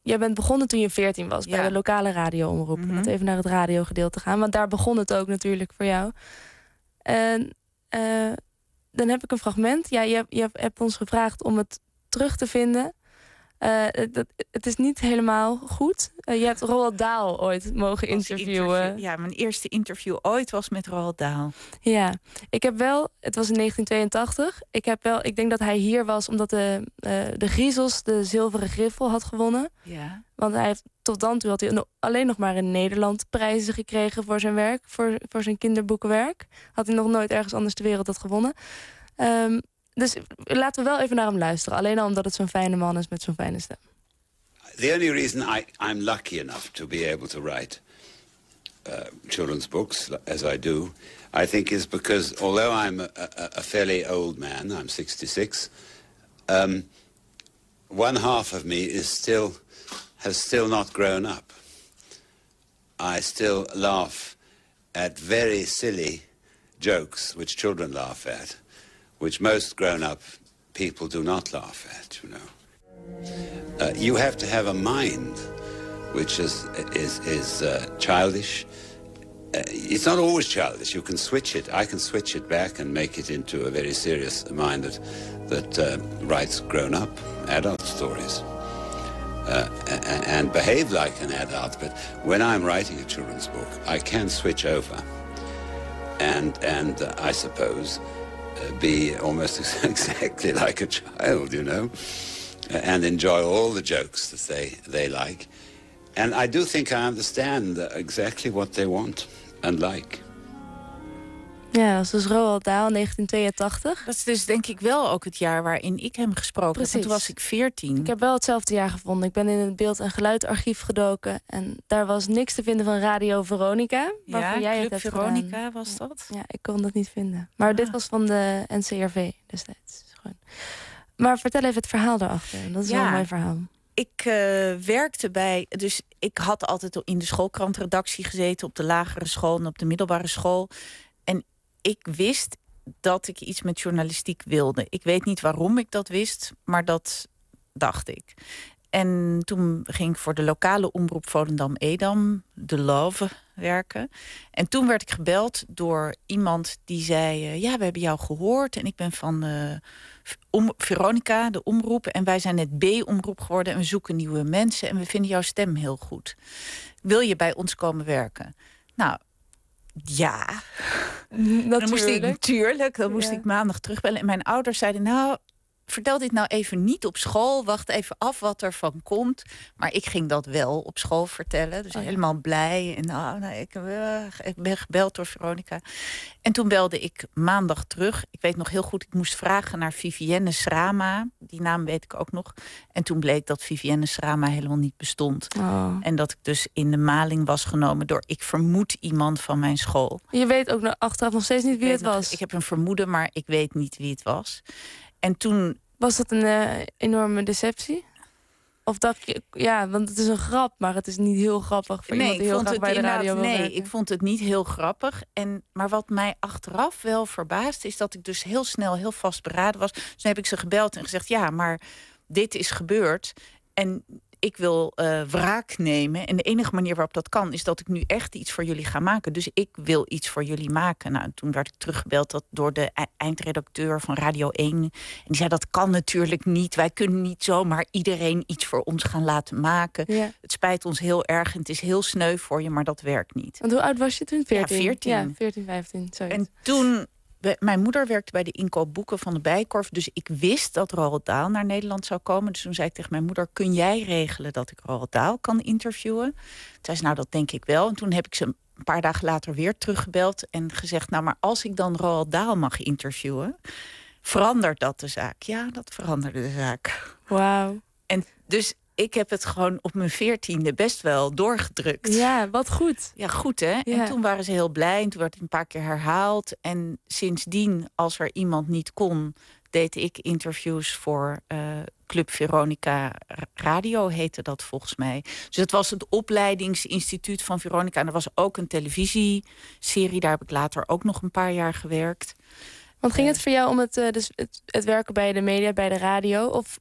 jij bent begonnen toen je veertien was... Ja. bij de lokale radioomroep. Mm-hmm. Om het even naar het radiogedeelte gaan. Want daar begon het ook natuurlijk voor jou. En uh, dan heb ik een fragment. Ja, je, je hebt ons gevraagd om het terug te vinden... Uh, het, het is niet helemaal goed. Uh, je hebt Roald Dahl ooit mogen interviewen. Interview, ja, mijn eerste interview ooit was met Roald Dahl. Ja, ik heb wel... Het was in negentien tweeëntachtig. Ik heb wel... Ik denk dat hij hier was omdat de, uh, de Griezels de zilveren griffel had gewonnen. Ja. Want hij heeft, tot dan toe had hij alleen nog maar in Nederland prijzen gekregen voor zijn werk. Voor, voor zijn kinderboekenwerk. Had hij nog nooit ergens anders ter wereld dat gewonnen. Um, Dus laten we wel even naar hem luisteren. Alleen al omdat het zo'n fijne man is met zo'n fijne stem. The only reason I, I'm lucky enough to be able to write uh, children's books, as I do, I think is because although I'm a, a, a fairly old man, I'm sixty-six, um, one half of me is still, has still not grown up. I still laugh at very silly jokes which children laugh at, which most grown-up people do not laugh at, you know. Uh, you have to have a mind which is is is uh, childish. Uh, it's not always childish. You can switch it. I can switch it back and make it into a very serious mind that that uh, writes grown-up adult stories uh, and, and behave like an adult. But when I'm writing a children's book, I can switch over, and and uh, I suppose. Uh, be almost exactly like a child, you know, uh, and enjoy all the jokes that they, they like. And I do think I understand uh, exactly what they want and like. Ja, dat is dus Roald Dahl, negentien tweeëntachtig. Dat is dus denk ik wel ook het jaar waarin ik hem gesproken Precies. heb. Toen was ik veertien. Ik heb wel hetzelfde jaar gevonden. Ik ben in het beeld- en geluidarchief gedoken. En daar was niks te vinden van Radio Veronica. Ja, jij Club het hebt Veronica gedaan. was dat? Ja, ik kon dat niet vinden. Maar ah. dit was van de N C R V destijds. Gewoon. Maar vertel even het verhaal daarachter. Dat is ja. wel een mooi verhaal. Ik uh, werkte bij... Dus ik had altijd in de schoolkrantredactie gezeten... op de lagere school en op de middelbare school. En ik wist dat ik iets met journalistiek wilde. Ik weet niet waarom ik dat wist, maar dat dacht ik. En toen ging ik voor de lokale omroep Volendam-Edam, de Love, werken. En toen werd ik gebeld door iemand die zei... Uh, ja, we hebben jou gehoord en ik ben van uh, om, Veronica, de omroep. En wij zijn net B-omroep geworden en we zoeken nieuwe mensen... en we vinden jouw stem heel goed. Wil je bij ons komen werken? Nou... Ja, natuurlijk. Dan moest ik, natuurlijk, dan moest ja. ik maandag terugbellen. En mijn ouders zeiden, nou, vertel dit nou even niet op school. Wacht even af wat er van komt. Maar ik ging dat wel op school vertellen. Dus oh, ja. helemaal blij. En nou, nou, ik, uh, ik ben gebeld door Veronica. En toen belde ik maandag terug. Ik weet nog heel goed, ik moest vragen naar Vivienne Schrama. Die naam weet ik ook nog. En toen bleek dat Vivienne Schrama helemaal niet bestond. Oh. En dat ik dus in de maling was genomen door, ik vermoed, iemand van mijn school. Je weet ook nog achteraf nog steeds niet wie het nog, was? Ik heb een vermoeden, maar ik weet niet wie het was. En toen... Was dat een uh, enorme deceptie? Of dacht je, ja, want het is een grap, maar het is niet heel grappig voor nee, iemand die heel graag bij de radio wil Nee, werken. ik vond het niet heel grappig. En, maar wat mij achteraf wel verbaast is dat ik dus heel snel, heel vastberaden was. Dus toen heb ik ze gebeld en gezegd, ja, maar dit is gebeurd. En ik wil uh, wraak nemen. En de enige manier waarop dat kan, is dat ik nu echt iets voor jullie ga maken. Dus ik wil iets voor jullie maken. Nou, toen werd ik teruggebeld dat door de eindredacteur van Radio één. En die zei, dat kan natuurlijk niet. Wij kunnen niet zomaar iedereen iets voor ons gaan laten maken. Ja. Het spijt ons heel erg en het is heel sneu voor je, maar dat werkt niet. Want hoe oud was je toen? veertien? Ja, veertien. Ja, veertien, vijftien. Zoiets. En toen... Mijn moeder werkte bij de inkoopboeken van de Bijenkorf. Dus ik wist dat Roald Dahl naar Nederland zou komen. Dus toen zei ik tegen mijn moeder, kun jij regelen dat ik Roald Dahl kan interviewen? Toen zei ze, nou, dat denk ik wel. En toen heb ik ze een paar dagen later weer teruggebeld en gezegd, nou, maar als ik dan Roald Dahl mag interviewen, verandert dat de zaak? Ja, dat veranderde de zaak. Wauw. En dus ik heb het gewoon op mijn veertiende best wel doorgedrukt. Ja, wat goed. Ja, goed hè. Ja. En toen waren ze heel blij. En toen werd het een paar keer herhaald. En sindsdien, als er iemand niet kon, deed ik interviews voor uh, Club Veronica Radio, heette dat volgens mij. Dus het was het opleidingsinstituut van Veronica. En er was ook een televisieserie. Daar heb ik later ook nog een paar jaar gewerkt. Want ging het voor jou om het, uh, dus het, het werken bij de media, bij de radio? Of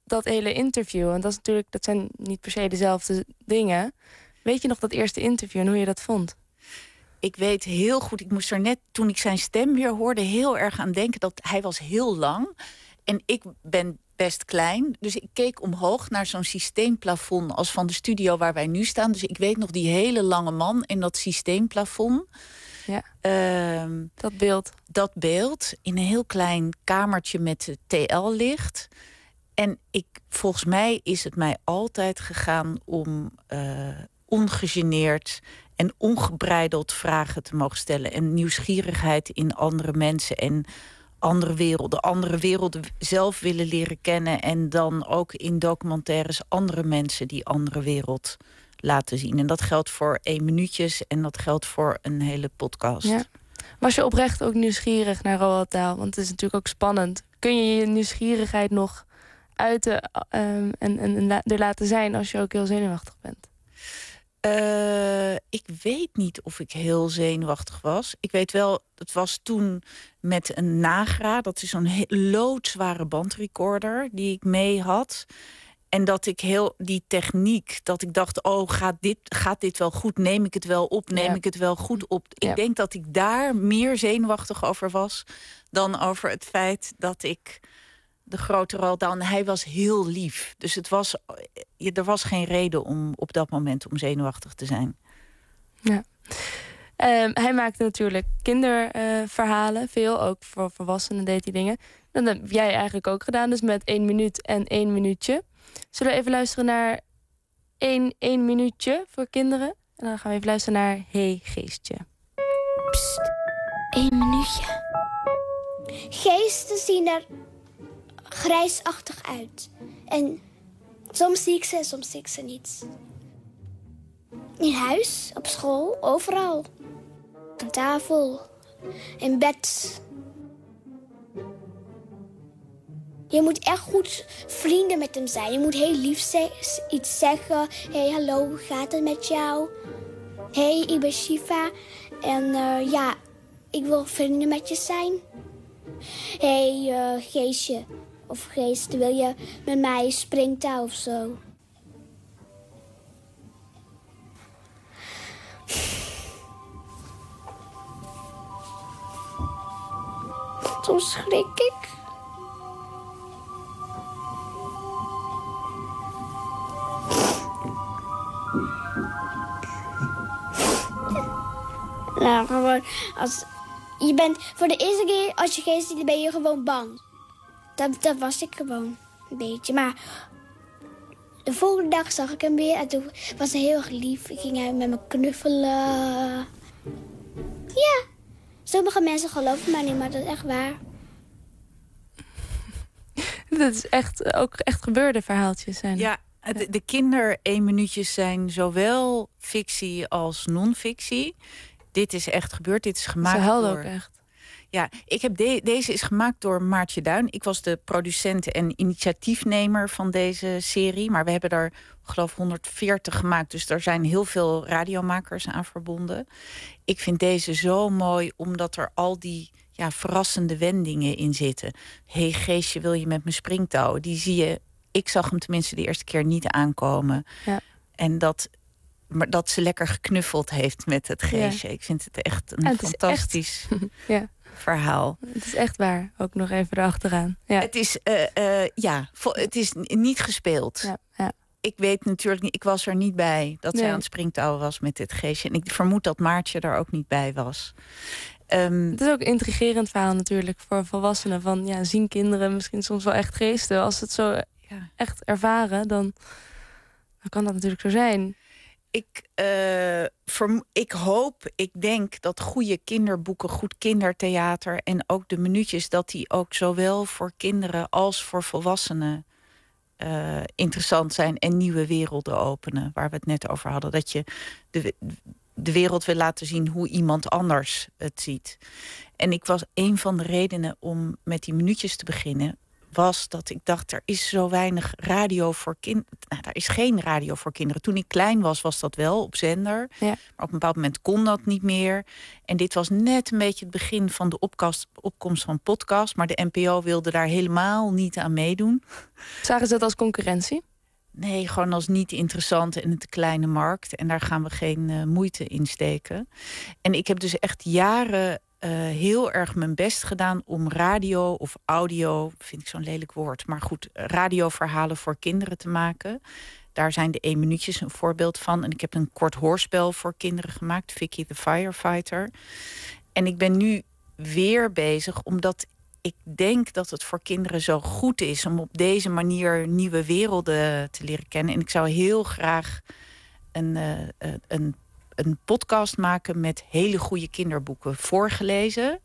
dat hele interview, want dat is natuurlijk, dat zijn niet per se dezelfde dingen. Weet je nog dat eerste interview en hoe je dat vond? Ik weet heel goed, ik moest er net, toen ik zijn stem weer hoorde, heel erg aan denken dat hij was heel lang. En ik ben best klein, dus ik keek omhoog naar zo'n systeemplafond als van de studio waar wij nu staan. Dus ik weet nog die hele lange man en dat systeemplafond. Ja, uh, dat beeld. Dat beeld in een heel klein kamertje met T L-licht. En ik, volgens mij is het mij altijd gegaan om uh, ongegeneerd en ongebreideld vragen te mogen stellen. En nieuwsgierigheid in andere mensen en andere werelden. Andere werelden zelf willen leren kennen. En dan ook in documentaires andere mensen die andere wereld laten zien. En dat geldt voor één minuutjes en dat geldt voor een hele podcast. Ja. Was je oprecht ook nieuwsgierig naar Roald Dahl? Want het is natuurlijk ook spannend. Kun je je nieuwsgierigheid nog uiten um, en, en, en er laten zijn als je ook heel zenuwachtig bent? Uh, ik weet niet of ik heel zenuwachtig was. Ik weet wel, het was toen met een Nagra. Dat is zo'n loodzware bandrecorder die ik mee had. En dat ik heel die techniek, dat ik dacht, oh, gaat dit, gaat dit wel goed? Neem ik het wel op? Neem ja. ik het wel goed op? Ik ja. denk dat ik daar meer zenuwachtig over was dan over het feit dat ik de grote Roald Dahl. Hij was heel lief. Dus het was, er was geen reden om op dat moment om zenuwachtig te zijn. Ja. Um, hij maakte natuurlijk kinderverhalen, uh, veel. Ook voor volwassenen deed hij dingen. Dat heb jij eigenlijk ook gedaan, dus met één minuut en één minuutje. Zullen we even luisteren naar één, één minuutje voor kinderen? En dan gaan we even luisteren naar Hey Geestje. Psst, één minuutje. Geesten zien er grijsachtig uit. En soms zie ik ze, soms zie ik ze niet. In huis, op school, overal. Aan tafel, in bed. Je moet echt goed vrienden met hem zijn. Je moet heel lief ze- iets zeggen. Hey, hallo, hoe gaat het met jou? Hey, ik ben Shiva. En uh, ja, ik wil vrienden met je zijn. Hey, uh, Geestje. Of Geest, wil je met mij springtouw of zo? Soms schrik ik. Nou, gewoon als je bent voor de eerste keer als je geest ziet, ben je gewoon bang. Dat, dat was ik gewoon een beetje. Maar de volgende dag zag ik hem weer en toen was hij heel erg lief. Ik ging hij met me knuffelen. Ja, sommige mensen geloven mij niet, maar dat is echt waar. Dat is echt ook echt gebeurde verhaaltjes zijn. Ja, de, de kinder één minuutjes zijn zowel fictie als non-fictie. Dit is echt gebeurd. Dit is gemaakt Ze huilden door... ook echt. Ja, ik heb de, deze is gemaakt door Maartje Duin. Ik was de producent en initiatiefnemer van deze serie. Maar we hebben er, geloof ik, honderdveertig gemaakt. Dus er zijn heel veel radiomakers aan verbonden. Ik vind deze zo mooi, omdat er al die ja, verrassende wendingen in zitten. Hey Geestje, wil je met me springtouwen? Die zie je, ik zag hem tenminste de eerste keer niet aankomen. Ja. En dat... Maar dat ze lekker geknuffeld heeft met het Geestje. Ja. Ik vind het echt een het fantastisch echt... ja. verhaal. Het is echt waar. Ook nog even erachteraan. Ja. Het is, uh, uh, ja, het is niet gespeeld. Ja, ja. Ik weet natuurlijk niet, ik was er niet bij dat nee. zij aan het springtouwen was met dit Geestje. En ik vermoed dat Maartje er ook niet bij was. Um, het is ook een intrigerend verhaal natuurlijk voor volwassenen. Van ja, zien kinderen misschien soms wel echt geesten. Als ze het zo ja. echt ervaren, dan, dan kan dat natuurlijk zo zijn. Ik, uh, vermo- ik hoop, ik denk dat goede kinderboeken, goed kindertheater en ook de minuutjes, dat die ook zowel voor kinderen als voor volwassenen uh, interessant zijn en nieuwe werelden openen, waar we het net over hadden. Dat je de, de wereld wil laten zien hoe iemand anders het ziet. En ik was een van de redenen om met die minuutjes te beginnen, was dat ik dacht, er is zo weinig radio voor kinderen. Nou, er is geen radio voor kinderen. Toen ik klein was, was dat wel op zender. Ja. Maar op een bepaald moment kon dat niet meer. En dit was net een beetje het begin van de opkast, opkomst van podcast. Maar de N P O wilde daar helemaal niet aan meedoen. Zagen ze dat als concurrentie? Nee, gewoon als niet interessant en een te kleine markt. En daar gaan we geen uh, moeite in steken. En ik heb dus echt jaren uh, heel erg mijn best gedaan om radio of audio, vind ik zo'n lelijk woord, maar goed, radioverhalen voor kinderen te maken. Daar zijn de één minuutjes een voorbeeld van. En ik heb een kort hoorspel voor kinderen gemaakt, Vicky the Firefighter. En ik ben nu weer bezig, omdat ik denk dat het voor kinderen zo goed is om op deze manier nieuwe werelden te leren kennen. En ik zou heel graag een, uh, een, een podcast maken met hele goede kinderboeken voorgelezen.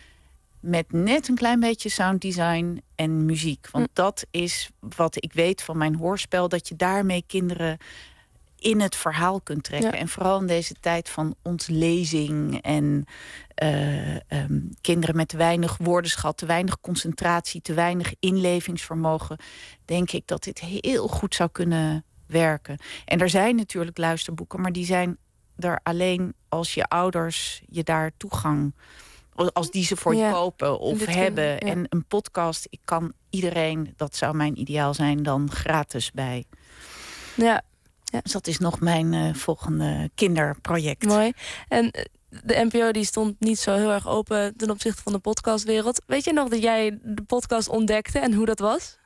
Met net een klein beetje sounddesign en muziek. Want dat is wat ik weet van mijn hoorspel, dat je daarmee kinderen in het verhaal kunt trekken. Ja. En vooral in deze tijd van ontlezing en uh, um, kinderen met te weinig woordenschat, te weinig concentratie, te weinig inlevingsvermogen, denk ik dat dit heel goed zou kunnen werken. En er zijn natuurlijk luisterboeken, maar die zijn er alleen als je ouders je daar toegang, als die ze voor ja. je kopen of hebben. Ja. En een podcast, ik kan iedereen, dat zou mijn ideaal zijn, dan gratis bij. Ja. Ja. Dus dat is nog mijn uh, volgende kinderproject. Mooi. En de N P O die stond niet zo heel erg open ten opzichte van de podcastwereld. Weet je nog dat jij de podcast ontdekte en hoe dat was?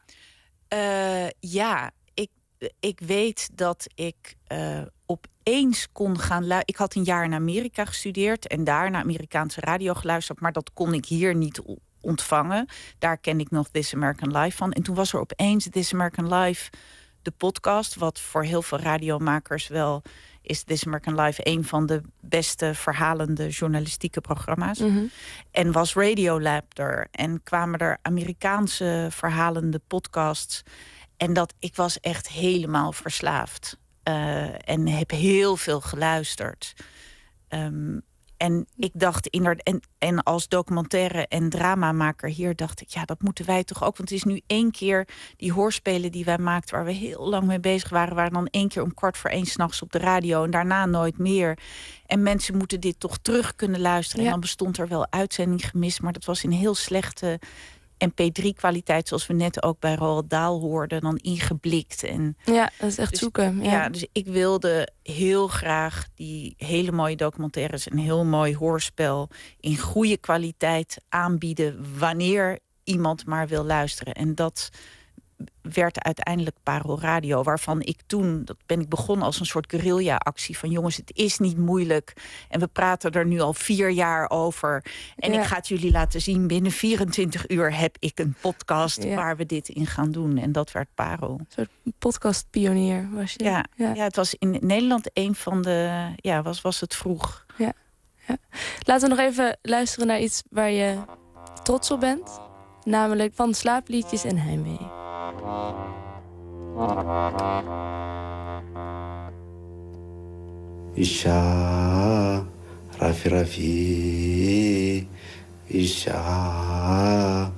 Uh, ja, ik, ik weet dat ik uh, opeens kon gaan luisteren. Ik had een jaar in Amerika gestudeerd en daar naar Amerikaanse radio geluisterd, maar dat kon ik hier niet ontvangen. Daar ken ik nog This American Life van. En toen was er opeens This American Life, de podcast, wat voor heel veel radiomakers wel is This American Life een van de beste verhalende journalistieke programma's. Mm-hmm. En was Radiolab er en kwamen er Amerikaanse verhalende podcasts. En dat ik was echt helemaal verslaafd. Uh, en heb heel veel geluisterd. Um, En ik dacht, inderdaad, en, en als documentaire en dramamaker hier dacht ik, ja, dat moeten wij toch ook. Want het is nu één keer die hoorspelen die wij maakten, waar we heel lang mee bezig waren, waren dan één keer om kwart voor één 's nachts op de radio en daarna nooit meer. En mensen moeten dit toch terug kunnen luisteren. Ja. En dan bestond er wel uitzending gemist, maar dat was in heel slechte M P drie kwaliteit, zoals we net ook bij Roald Dahl hoorden, dan ingeblikt. En ja, dat is echt dus, zoeken. Ja. ja, dus ik wilde heel graag die hele mooie documentaires, een heel mooi hoorspel in goede kwaliteit aanbieden wanneer iemand maar wil luisteren. En dat werd uiteindelijk Parel Radio, waarvan ik toen, dat ben ik begonnen als een soort guerrilla-actie van jongens, het is niet moeilijk en we praten er nu al vier jaar over en ja. ik ga het jullie laten zien, binnen vierentwintig uur heb ik een podcast ja. waar we dit in gaan doen. En dat werd Parel. Een soort podcastpionier was je. Ja, ja. ja, het was in Nederland een van de, ja, was, was het vroeg. Ja. Ja. Laten we nog even luisteren naar iets waar je trots op bent, namelijk van Slaapliedjes en Heimwee. Isha, Rafi Rafi, Isha,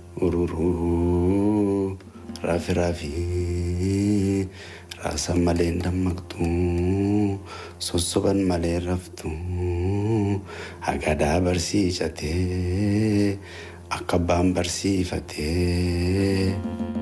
Ururu, Rafi Rafi, Rasa Malenda Maktu, Sosoban Male Raftu, Agada Barsi Chate, Akabam Barsi Fate.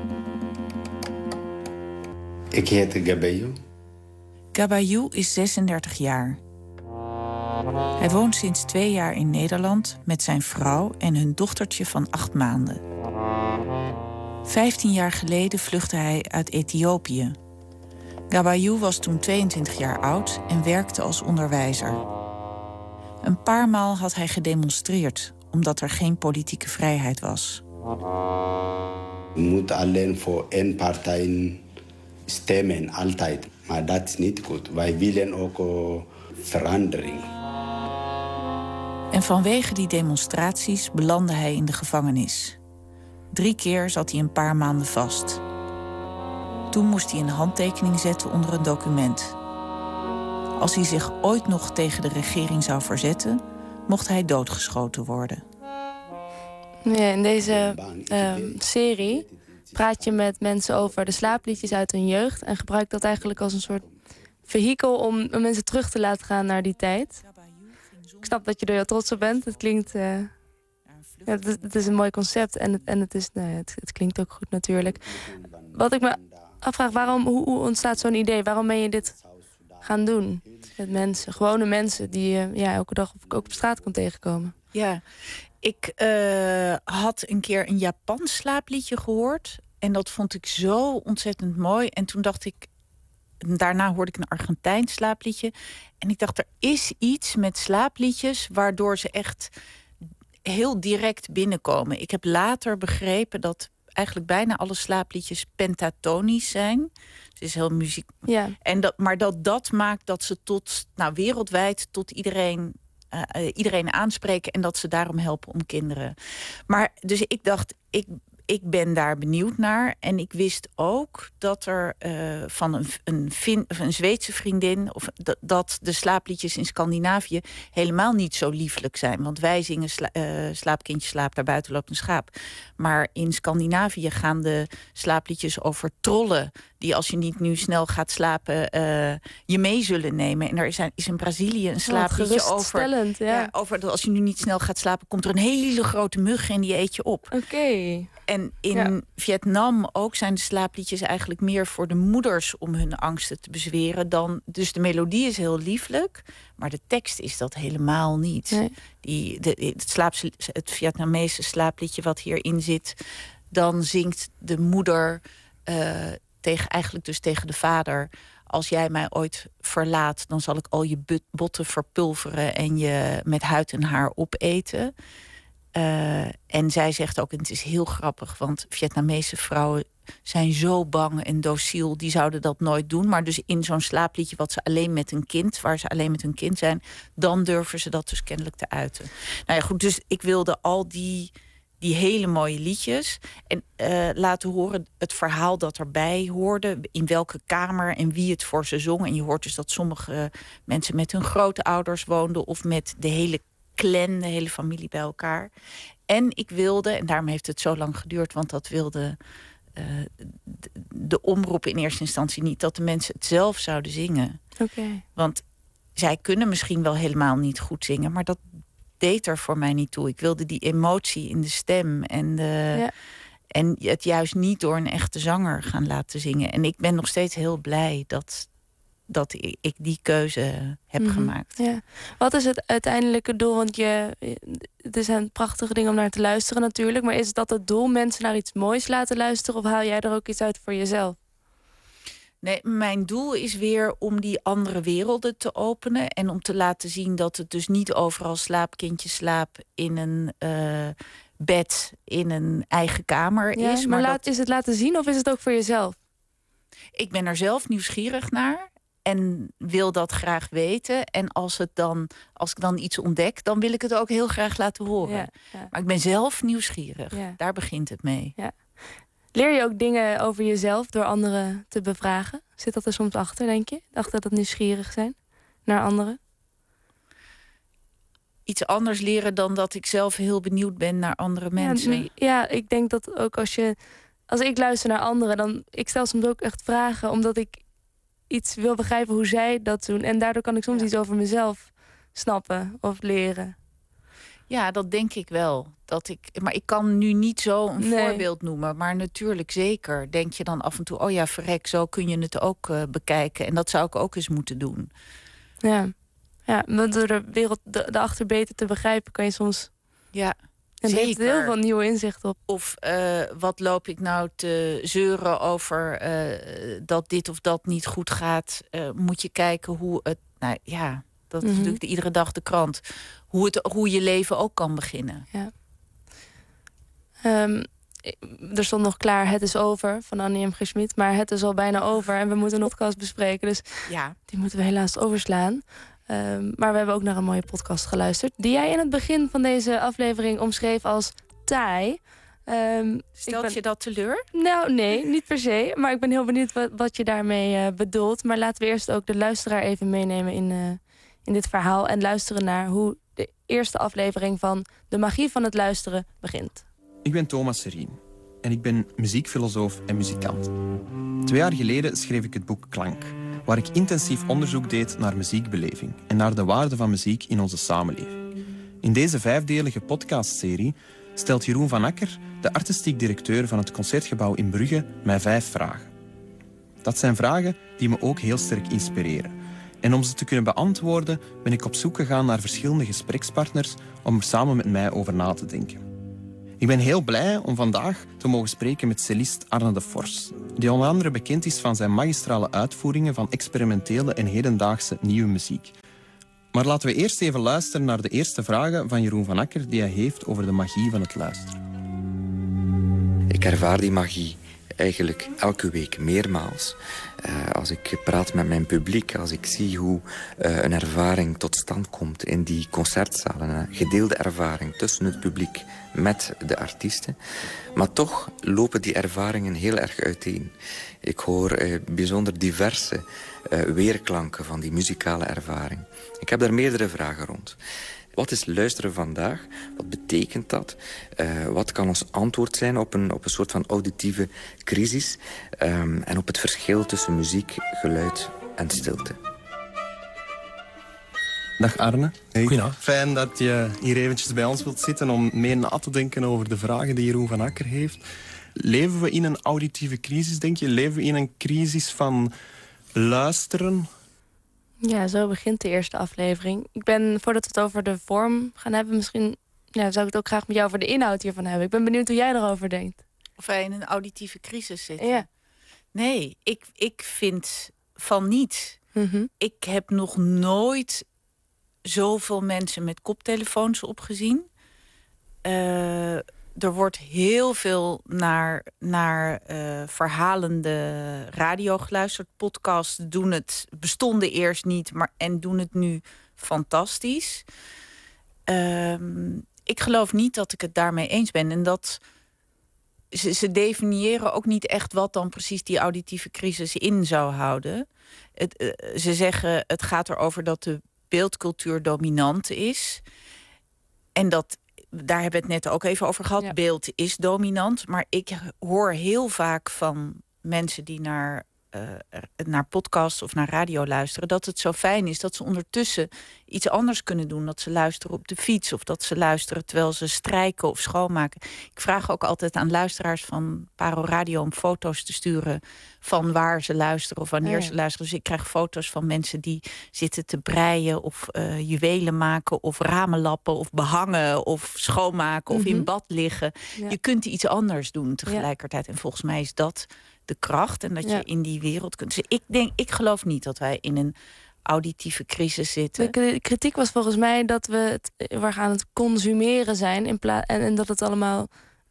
Ik heet Gabayou. Gabayou is zesendertig jaar. Hij woont sinds twee jaar in Nederland met zijn vrouw en hun dochtertje van acht maanden. Vijftien jaar geleden vluchtte hij uit Ethiopië. Gabayou was toen tweeëntwintig jaar oud en werkte als onderwijzer. Een paar maal had hij gedemonstreerd, omdat er geen politieke vrijheid was. Je moet alleen voor één partij stemmen, altijd. Maar dat is niet goed. Wij willen ook uh, verandering. En vanwege die demonstraties belandde hij in de gevangenis. Drie keer zat hij een paar maanden vast. Toen moest hij een handtekening zetten onder een document. Als hij zich ooit nog tegen de regering zou verzetten, mocht hij doodgeschoten worden. Ja, in deze uh, serie praat je met mensen over de slaapliedjes uit hun jeugd. En gebruik dat eigenlijk als een soort vehikel om mensen terug te laten gaan naar die tijd. Ik snap dat je er heel trots op bent. Het klinkt... Uh, ja, het, is, het is een mooi concept en het, en het, is, nou, het, het klinkt ook goed natuurlijk. Wat ik me afvraag, waarom, hoe, hoe ontstaat zo'n idee? Waarom ben je dit gaan doen met mensen? Gewone mensen die je ja, elke dag ook op straat kon tegenkomen. Ja, ik uh, had een keer een Japans slaapliedje gehoord. En dat vond ik zo ontzettend mooi. En toen dacht ik... Daarna hoorde ik een Argentijns slaapliedje. En ik dacht, er is iets met slaapliedjes waardoor ze echt heel direct binnenkomen. Ik heb later begrepen dat eigenlijk bijna alle slaapliedjes pentatonisch zijn. Het is heel muziek. Ja. En dat, maar dat dat maakt dat ze tot, nou, wereldwijd tot iedereen, uh, uh, iedereen aanspreken en dat ze daarom helpen om kinderen. Maar dus ik dacht, ik Ik ben daar benieuwd naar. En ik wist ook dat er uh, van een, een, Fin, of een Zweedse vriendin... Of dat, dat de slaapliedjes in Scandinavië helemaal niet zo lieflijk zijn. Want wij zingen sla, uh, slaapkindje slaap, daar buiten loopt een schaap. Maar in Scandinavië gaan de slaapliedjes over trollen... die als je niet nu snel gaat slapen uh, je mee zullen nemen. En er is, is in Brazilië een slaapliedje oh, over... Ja. Ja, over dat als je nu niet snel gaat slapen... komt er een hele grote mug en die eet je op. Oké. Okay. En in ja. Vietnam ook zijn de slaapliedjes eigenlijk meer voor de moeders... om hun angsten te bezweren dan... Dus de melodie is heel lieflijk, maar de tekst is dat helemaal niet. Nee. Die, de, het, slaap, het Vietnamese slaapliedje wat hierin zit... dan zingt de moeder uh, tegen, eigenlijk dus tegen de vader... als jij mij ooit verlaat, dan zal ik al je botten verpulveren... en je met huid en haar opeten... Uh, en zij zegt ook, en het is heel grappig... want Vietnamese vrouwen zijn zo bang en dociel... die zouden dat nooit doen. Maar dus in zo'n slaapliedje wat ze alleen met een kind... waar ze alleen met hun kind zijn... dan durven ze dat dus kennelijk te uiten. Nou ja, goed, dus ik wilde al die, die hele mooie liedjes... en uh, laten horen het verhaal dat erbij hoorde... in welke kamer en wie het voor ze zong. En je hoort dus dat sommige mensen met hun grootouders woonden... of met de hele clan, de hele familie bij elkaar. En ik wilde, en daarom heeft het zo lang geduurd... want dat wilde uh, de, de omroep in eerste instantie niet... dat de mensen het zelf zouden zingen. Okay. Want zij kunnen misschien wel helemaal niet goed zingen... maar dat deed er voor mij niet toe. Ik wilde die emotie in de stem... en, de, ja. en het juist niet door een echte zanger gaan laten zingen. En ik ben nog steeds heel blij dat... dat ik die keuze heb mm-hmm. gemaakt. Ja. Wat is het uiteindelijke doel? Want je, het is een prachtige ding om naar te luisteren natuurlijk. Maar is dat het doel, mensen naar iets moois laten luisteren... of haal jij er ook iets uit voor jezelf? Nee, mijn doel is weer om die andere werelden te openen... en om te laten zien dat het dus niet overal slaapkindje slaap... in een uh, bed, in een eigen kamer ja, is. Maar, maar laat, dat... is het laten zien of is het ook voor jezelf? Ik ben er zelf nieuwsgierig naar... en wil dat graag weten. En als, het dan, als ik dan iets ontdek, dan wil ik het ook heel graag laten horen. Ja, ja. Maar ik ben zelf nieuwsgierig. Ja. Daar begint het mee. Ja. Leer je ook dingen over jezelf door anderen te bevragen? Zit dat er soms achter, denk je? Achter dat nieuwsgierig zijn naar anderen? Iets anders leren dan dat ik zelf heel benieuwd ben naar andere mensen. Ja, ja, ik denk dat ook als je... Als ik luister naar anderen, dan... Ik stel soms ook echt vragen, omdat ik iets wil begrijpen hoe zij dat doen. En daardoor kan ik soms ja. iets over mezelf snappen of leren. Ja, dat denk ik wel. Dat ik, maar ik kan nu niet zo een nee. voorbeeld noemen. Maar natuurlijk zeker denk je dan af en toe... oh ja, verrek, zo kun je het ook uh, bekijken. En dat zou ik ook eens moeten doen. Ja, ja, want door de wereld de, de achter beter te begrijpen... kan je soms... Ja, en zeker. heeft heel veel nieuwe inzicht op. Of uh, wat loop ik nou te zeuren over uh, dat dit of dat niet goed gaat. Uh, moet je kijken hoe het... Nou ja, dat mm-hmm. is natuurlijk iedere dag de krant. Hoe, het, hoe je leven ook kan beginnen. Ja. Um, er stond nog klaar Het is over van Annie M. G. Schmid. Maar het is al bijna over en we moeten een podcast bespreken. Dus ja. die moeten we helaas overslaan. Um, maar we hebben ook naar een mooie podcast geluisterd. Die jij in het begin van deze aflevering omschreef als taai. Um, Stelt ben... je dat teleur? Nou, nee, niet per se. Maar ik ben heel benieuwd wat, wat je daarmee uh, bedoelt. Maar laten we eerst ook de luisteraar even meenemen in, uh, in dit verhaal. En luisteren naar hoe de eerste aflevering van De Magie van het Luisteren begint. Ik ben Thomas Serien. en ik ben muziekfilosoof en muzikant. Twee jaar geleden schreef ik het boek Klank, waar ik intensief onderzoek deed naar muziekbeleving en naar de waarde van muziek in onze samenleving. In deze vijfdelige podcastserie stelt Jeroen van Akker, de artistiek directeur van het Concertgebouw in Brugge, mij vijf vragen. Dat zijn vragen die me ook heel sterk inspireren. En om ze te kunnen beantwoorden ben ik op zoek gegaan naar verschillende gesprekspartners om er samen met mij over na te denken. Ik ben heel blij om vandaag te mogen spreken met cellist Arne de Vors, die onder andere bekend is van zijn magistrale uitvoeringen van experimentele en hedendaagse nieuwe muziek. Maar laten we eerst even luisteren naar de eerste vragen van Jeroen van Akker die hij heeft over de magie van het luisteren. Ik ervaar die magie eigenlijk elke week meermaals. Uh, als ik praat met mijn publiek, als ik zie hoe uh, een ervaring tot stand komt in die concertzalen, een gedeelde ervaring tussen het publiek met de artiesten. Maar toch lopen die ervaringen heel erg uiteen. Ik hoor uh, bijzonder diverse uh, weerklanken van die muzikale ervaring. Ik heb daar meerdere vragen rond. Wat is luisteren vandaag? Wat betekent dat? Uh, wat kan ons antwoord zijn op een, op een soort van auditieve crisis? Um, en op het verschil tussen muziek, geluid en stilte. Dag Arne. Hey. Goedendag. Fijn dat je hier eventjes bij ons wilt zitten om mee na te denken over de vragen die Jeroen van Akker heeft. Leven we in een auditieve crisis, denk je? Leven we in een crisis van luisteren? Ja, zo begint de eerste aflevering. Ik ben, voordat we het over de vorm gaan hebben, misschien ja, zou ik het ook graag met jou over de inhoud hiervan hebben. Ik ben benieuwd hoe jij erover denkt. Of wij in een auditieve crisis zitten. Ja. Nee, ik, ik vind van niet. Mm-hmm. Ik heb nog nooit zoveel mensen met koptelefoons opgezien. Uh, er wordt heel veel naar, naar uh, verhalende radio geluisterd. Podcasts doen het, bestonden eerst niet, maar en doen het nu fantastisch. Um, ik geloof niet dat ik het daarmee eens ben. En dat ze, ze definiëren ook niet echt wat dan precies die auditieve crisis in zou houden. Het, uh, ze zeggen, het gaat erover dat de beeldcultuur dominant is. En dat, daar hebben we het net ook even over gehad. Ja. Beeld is dominant. Maar ik hoor heel vaak van mensen die naar, uh, naar podcasts of naar radio luisteren, dat het zo fijn is dat ze ondertussen iets anders kunnen doen. Dat ze luisteren op de fiets of dat ze luisteren terwijl ze strijken of schoonmaken. Ik vraag ook altijd aan luisteraars van Paro Radio om foto's te sturen van waar ze luisteren of wanneer oh ja. ze luisteren. Dus ik krijg foto's van mensen die zitten te breien of uh, juwelen maken of ramen lappen of behangen of schoonmaken mm-hmm. of in bad liggen. Ja. Je kunt iets anders doen tegelijkertijd. Ja. En volgens mij is dat de kracht en dat ja. je in die wereld kunt. Dus ik denk, ik geloof niet dat wij in een auditieve crisis zitten. De kritiek was volgens mij dat we het, we gaan het consumeren zijn in pla- en, en dat het allemaal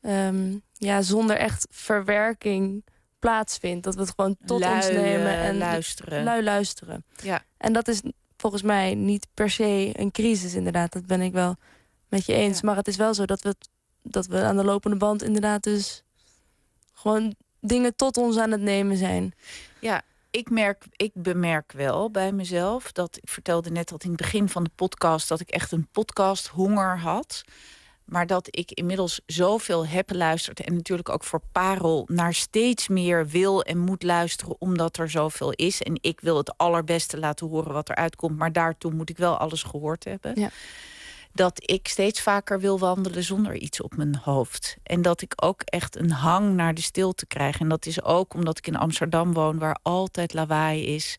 um, ja, zonder echt verwerking plaatsvindt. Dat we het gewoon tot lui, ons nemen en luisteren. lui luisteren. Ja. En dat is volgens mij niet per se een crisis inderdaad. Dat ben ik wel met je eens. Ja. Maar het is wel zo dat we, het, dat we aan de lopende band inderdaad dus gewoon dingen tot ons aan het nemen zijn. Ja, ik, merk, ik bemerk wel bij mezelf dat, ik vertelde net al in het begin van de podcast, dat ik echt een podcasthonger had. Maar dat ik inmiddels zoveel heb geluisterd en natuurlijk ook voor Parel naar steeds meer wil en moet luisteren omdat er zoveel is. En ik wil het allerbeste laten horen wat er uitkomt, maar daartoe moet ik wel alles gehoord hebben. Ja. Dat ik steeds vaker wil wandelen zonder iets op mijn hoofd. En dat ik ook echt een hang naar de stilte krijg. En dat is ook omdat ik in Amsterdam woon, waar altijd lawaai is.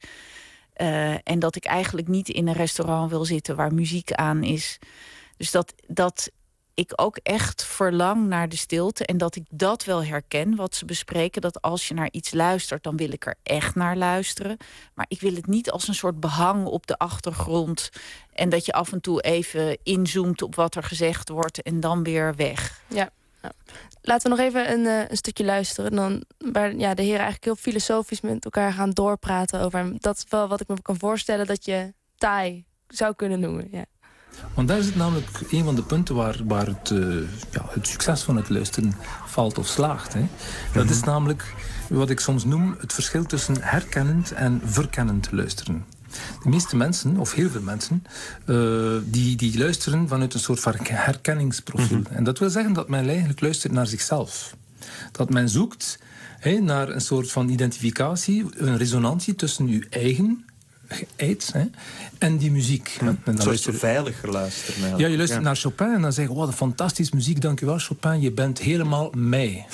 Uh, en dat ik eigenlijk niet in een restaurant wil zitten waar muziek aan is. Dus dat, dat ik ook echt verlang naar de stilte. En dat ik dat wel herken, wat ze bespreken. Dat als je naar iets luistert, dan wil ik er echt naar luisteren. Maar ik wil het niet als een soort behang op de achtergrond. En dat je af en toe even inzoomt op wat er gezegd wordt en dan weer weg. Ja. Nou, laten we nog even een, uh, een stukje luisteren. Dan, waar ja, de heren eigenlijk heel filosofisch met elkaar gaan doorpraten over. En dat is wel wat ik me kan voorstellen dat je taai zou kunnen noemen. Ja. Want daar zit namelijk een van de punten waar, waar het, uh, ja, het succes van het luisteren valt of slaagt. Hè. Dat mm-hmm. is namelijk wat ik soms noem het verschil tussen herkennend en verkennend luisteren. De meeste mensen, of heel veel mensen, uh, die, die luisteren vanuit een soort van herkenningsprofiel. Mm-hmm. En dat wil zeggen dat men eigenlijk luistert naar zichzelf. Dat men zoekt he, naar een soort van identificatie, een resonantie tussen uw eigen heid he, en die muziek. Hm. En dan is je veiliger luisteren. Ja, je luistert ja. naar Chopin en dan zeg je, wat een fantastische muziek, dankjewel Chopin, je bent helemaal mij.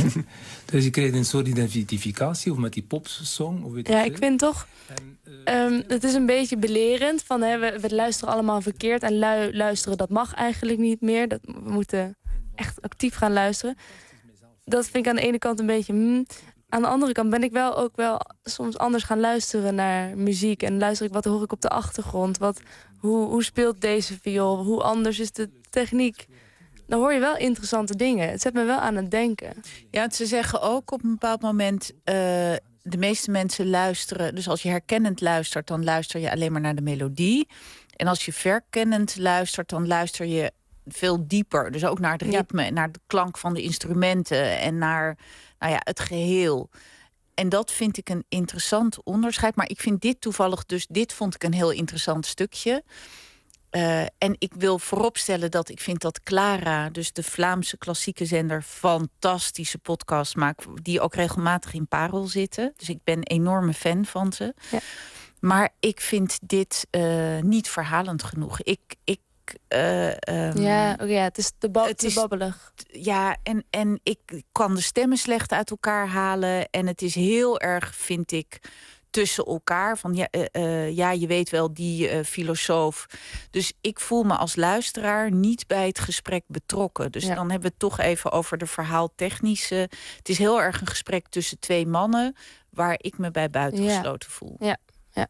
Dus je krijgt een soort identificatie, of met die popsong. Of weet ja, ik vind toch... En, uh, um, het is een beetje belerend. Van, hè, we, we luisteren allemaal verkeerd. En lu- luisteren, dat mag eigenlijk niet meer. Dat, we moeten echt actief gaan luisteren. Dat vind ik aan de ene kant een beetje... Hmm. Aan de andere kant ben ik wel ook wel soms anders gaan luisteren naar muziek. En luister ik, wat hoor ik op de achtergrond? Wat, hoe, hoe speelt deze viool? Hoe anders is de techniek? Dan hoor je wel interessante dingen. Het zet me wel aan het denken. Ja, ze zeggen ook op een bepaald moment... Uh, de meeste mensen luisteren... dus als je herkennend luistert, dan luister je alleen maar naar de melodie. En als je verkennend luistert, dan luister je veel dieper. Dus ook naar het ritme ja. en naar de klank van de instrumenten... en naar nou ja, het geheel. En dat vind ik een interessant onderscheid. Maar ik vind dit toevallig, dus dit vond ik een heel interessant stukje... Uh, en ik wil vooropstellen dat ik vind dat Clara, dus de Vlaamse klassieke zender, fantastische podcast maakt, die ook regelmatig in Parel zitten. Dus ik ben een enorme fan van ze. Ja. Maar ik vind dit uh, niet verhalend genoeg. Ik, ik, uh, um, ja, okay, ja, het is te, ba- het te is, babbelig. Ja, en, en ik kan de stemmen slecht uit elkaar halen. En het is heel erg, vind ik... tussen elkaar, van ja, uh, uh, ja, je weet wel, die uh, filosoof. Dus ik voel me als luisteraar niet bij het gesprek betrokken. Dus ja. dan hebben we het toch even over de verhaaltechnische. Het is heel erg een gesprek tussen twee mannen... waar ik me bij buitengesloten ja. voel. Ja, ja.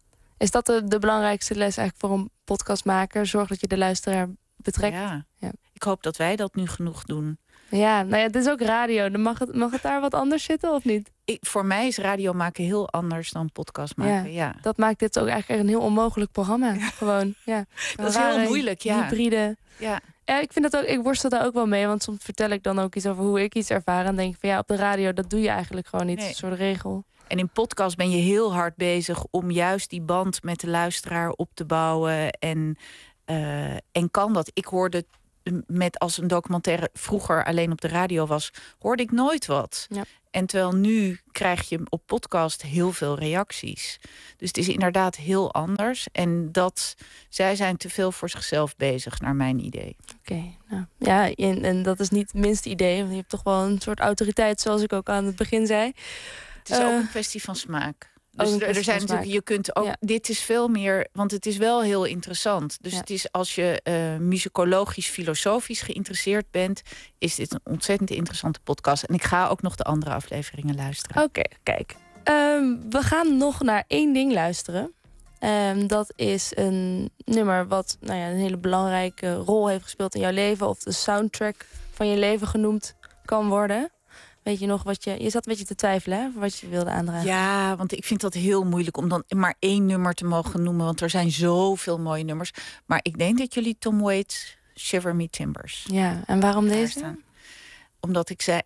Is dat de, de belangrijkste les eigenlijk voor een podcastmaker? Zorg dat je de luisteraar betrekt? Ja. ja. Ik hoop dat wij dat nu genoeg doen. Ja, nou ja, dit is ook radio. Dan mag het, mag het daar wat anders zitten of niet? Ik, voor mij is radio maken heel anders dan podcast maken. Ja, ja. Dat maakt dit ook eigenlijk een heel onmogelijk programma. Ja. Gewoon, ja. Dat is heel moeilijk, ja. Hybride. Ja. Ja, ik vind dat ook. Ik worstel daar ook wel mee, want soms vertel ik dan ook iets over hoe ik iets ervaar en denk van ja, op de radio dat doe je eigenlijk gewoon niet. Nee. Een soort regel. En in podcast ben je heel hard bezig om juist die band met de luisteraar op te bouwen en uh, en kan dat. Ik hoorde met als een documentaire vroeger alleen op de radio was, hoorde ik nooit wat. Ja. En terwijl nu krijg je op podcast heel veel reacties. Dus het is inderdaad heel anders. En dat zij zijn te veel voor zichzelf bezig, naar mijn idee. Oké, okay, nou, ja, en, en dat is niet het minste idee. Want je hebt toch wel een soort autoriteit, zoals ik ook aan het begin zei. Het is uh, ook een kwestie van smaak. Dus er, er zijn natuurlijk, je kunt ook, ja. dit is veel meer, want het is wel heel interessant. Dus ja. het is als je uh, muzikologisch, filosofisch geïnteresseerd bent, is dit een ontzettend interessante podcast. En ik ga ook nog de andere afleveringen luisteren. Oké, okay, kijk. Um, we gaan nog naar één ding luisteren. Um, dat is een nummer wat nou ja, een hele belangrijke rol heeft gespeeld in jouw leven, of de soundtrack van je leven genoemd kan worden. Weet je nog wat je... Je zat een beetje te twijfelen, hè, wat je wilde aandragen. Ja, want ik vind dat heel moeilijk om dan maar één nummer te mogen noemen. Want er zijn zoveel mooie nummers. Maar ik denk dat jullie Tom Waits, Shiver Me Timbers. Ja, en waarom deze? Staan. Omdat ik ze,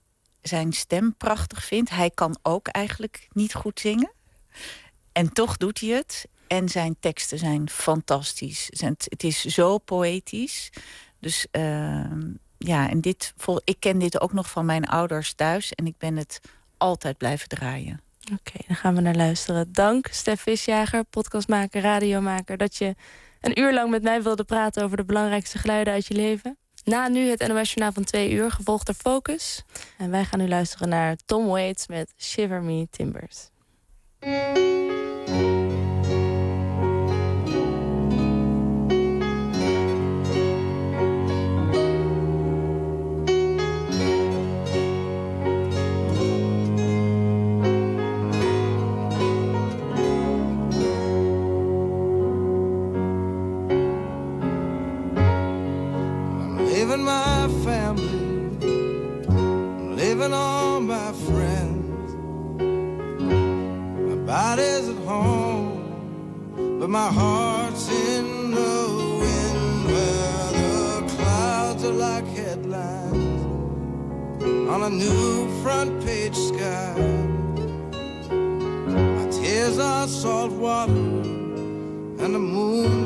zijn stem prachtig vind. Hij kan ook eigenlijk niet goed zingen. En toch doet hij het. En zijn teksten zijn fantastisch. Het is zo poëtisch. Dus... Uh, Ja, en dit, ik ken dit ook nog van mijn ouders thuis. En ik ben het altijd blijven draaien. Oké, okay, dan gaan we naar luisteren. Dank, Stef Visjager, podcastmaker, radiomaker, dat je een uur lang met mij wilde praten over de belangrijkste geluiden uit je leven. Na nu het N O S Journaal van twee uur, gevolgd door Focus. En wij gaan nu luisteren naar Tom Waits met Shiver Me Timbers. Leaving my family, leaving all my friends. My body's at home, but my heart's in the wind, where the clouds are like headlines on a new front page sky. My tears are salt water, and the moon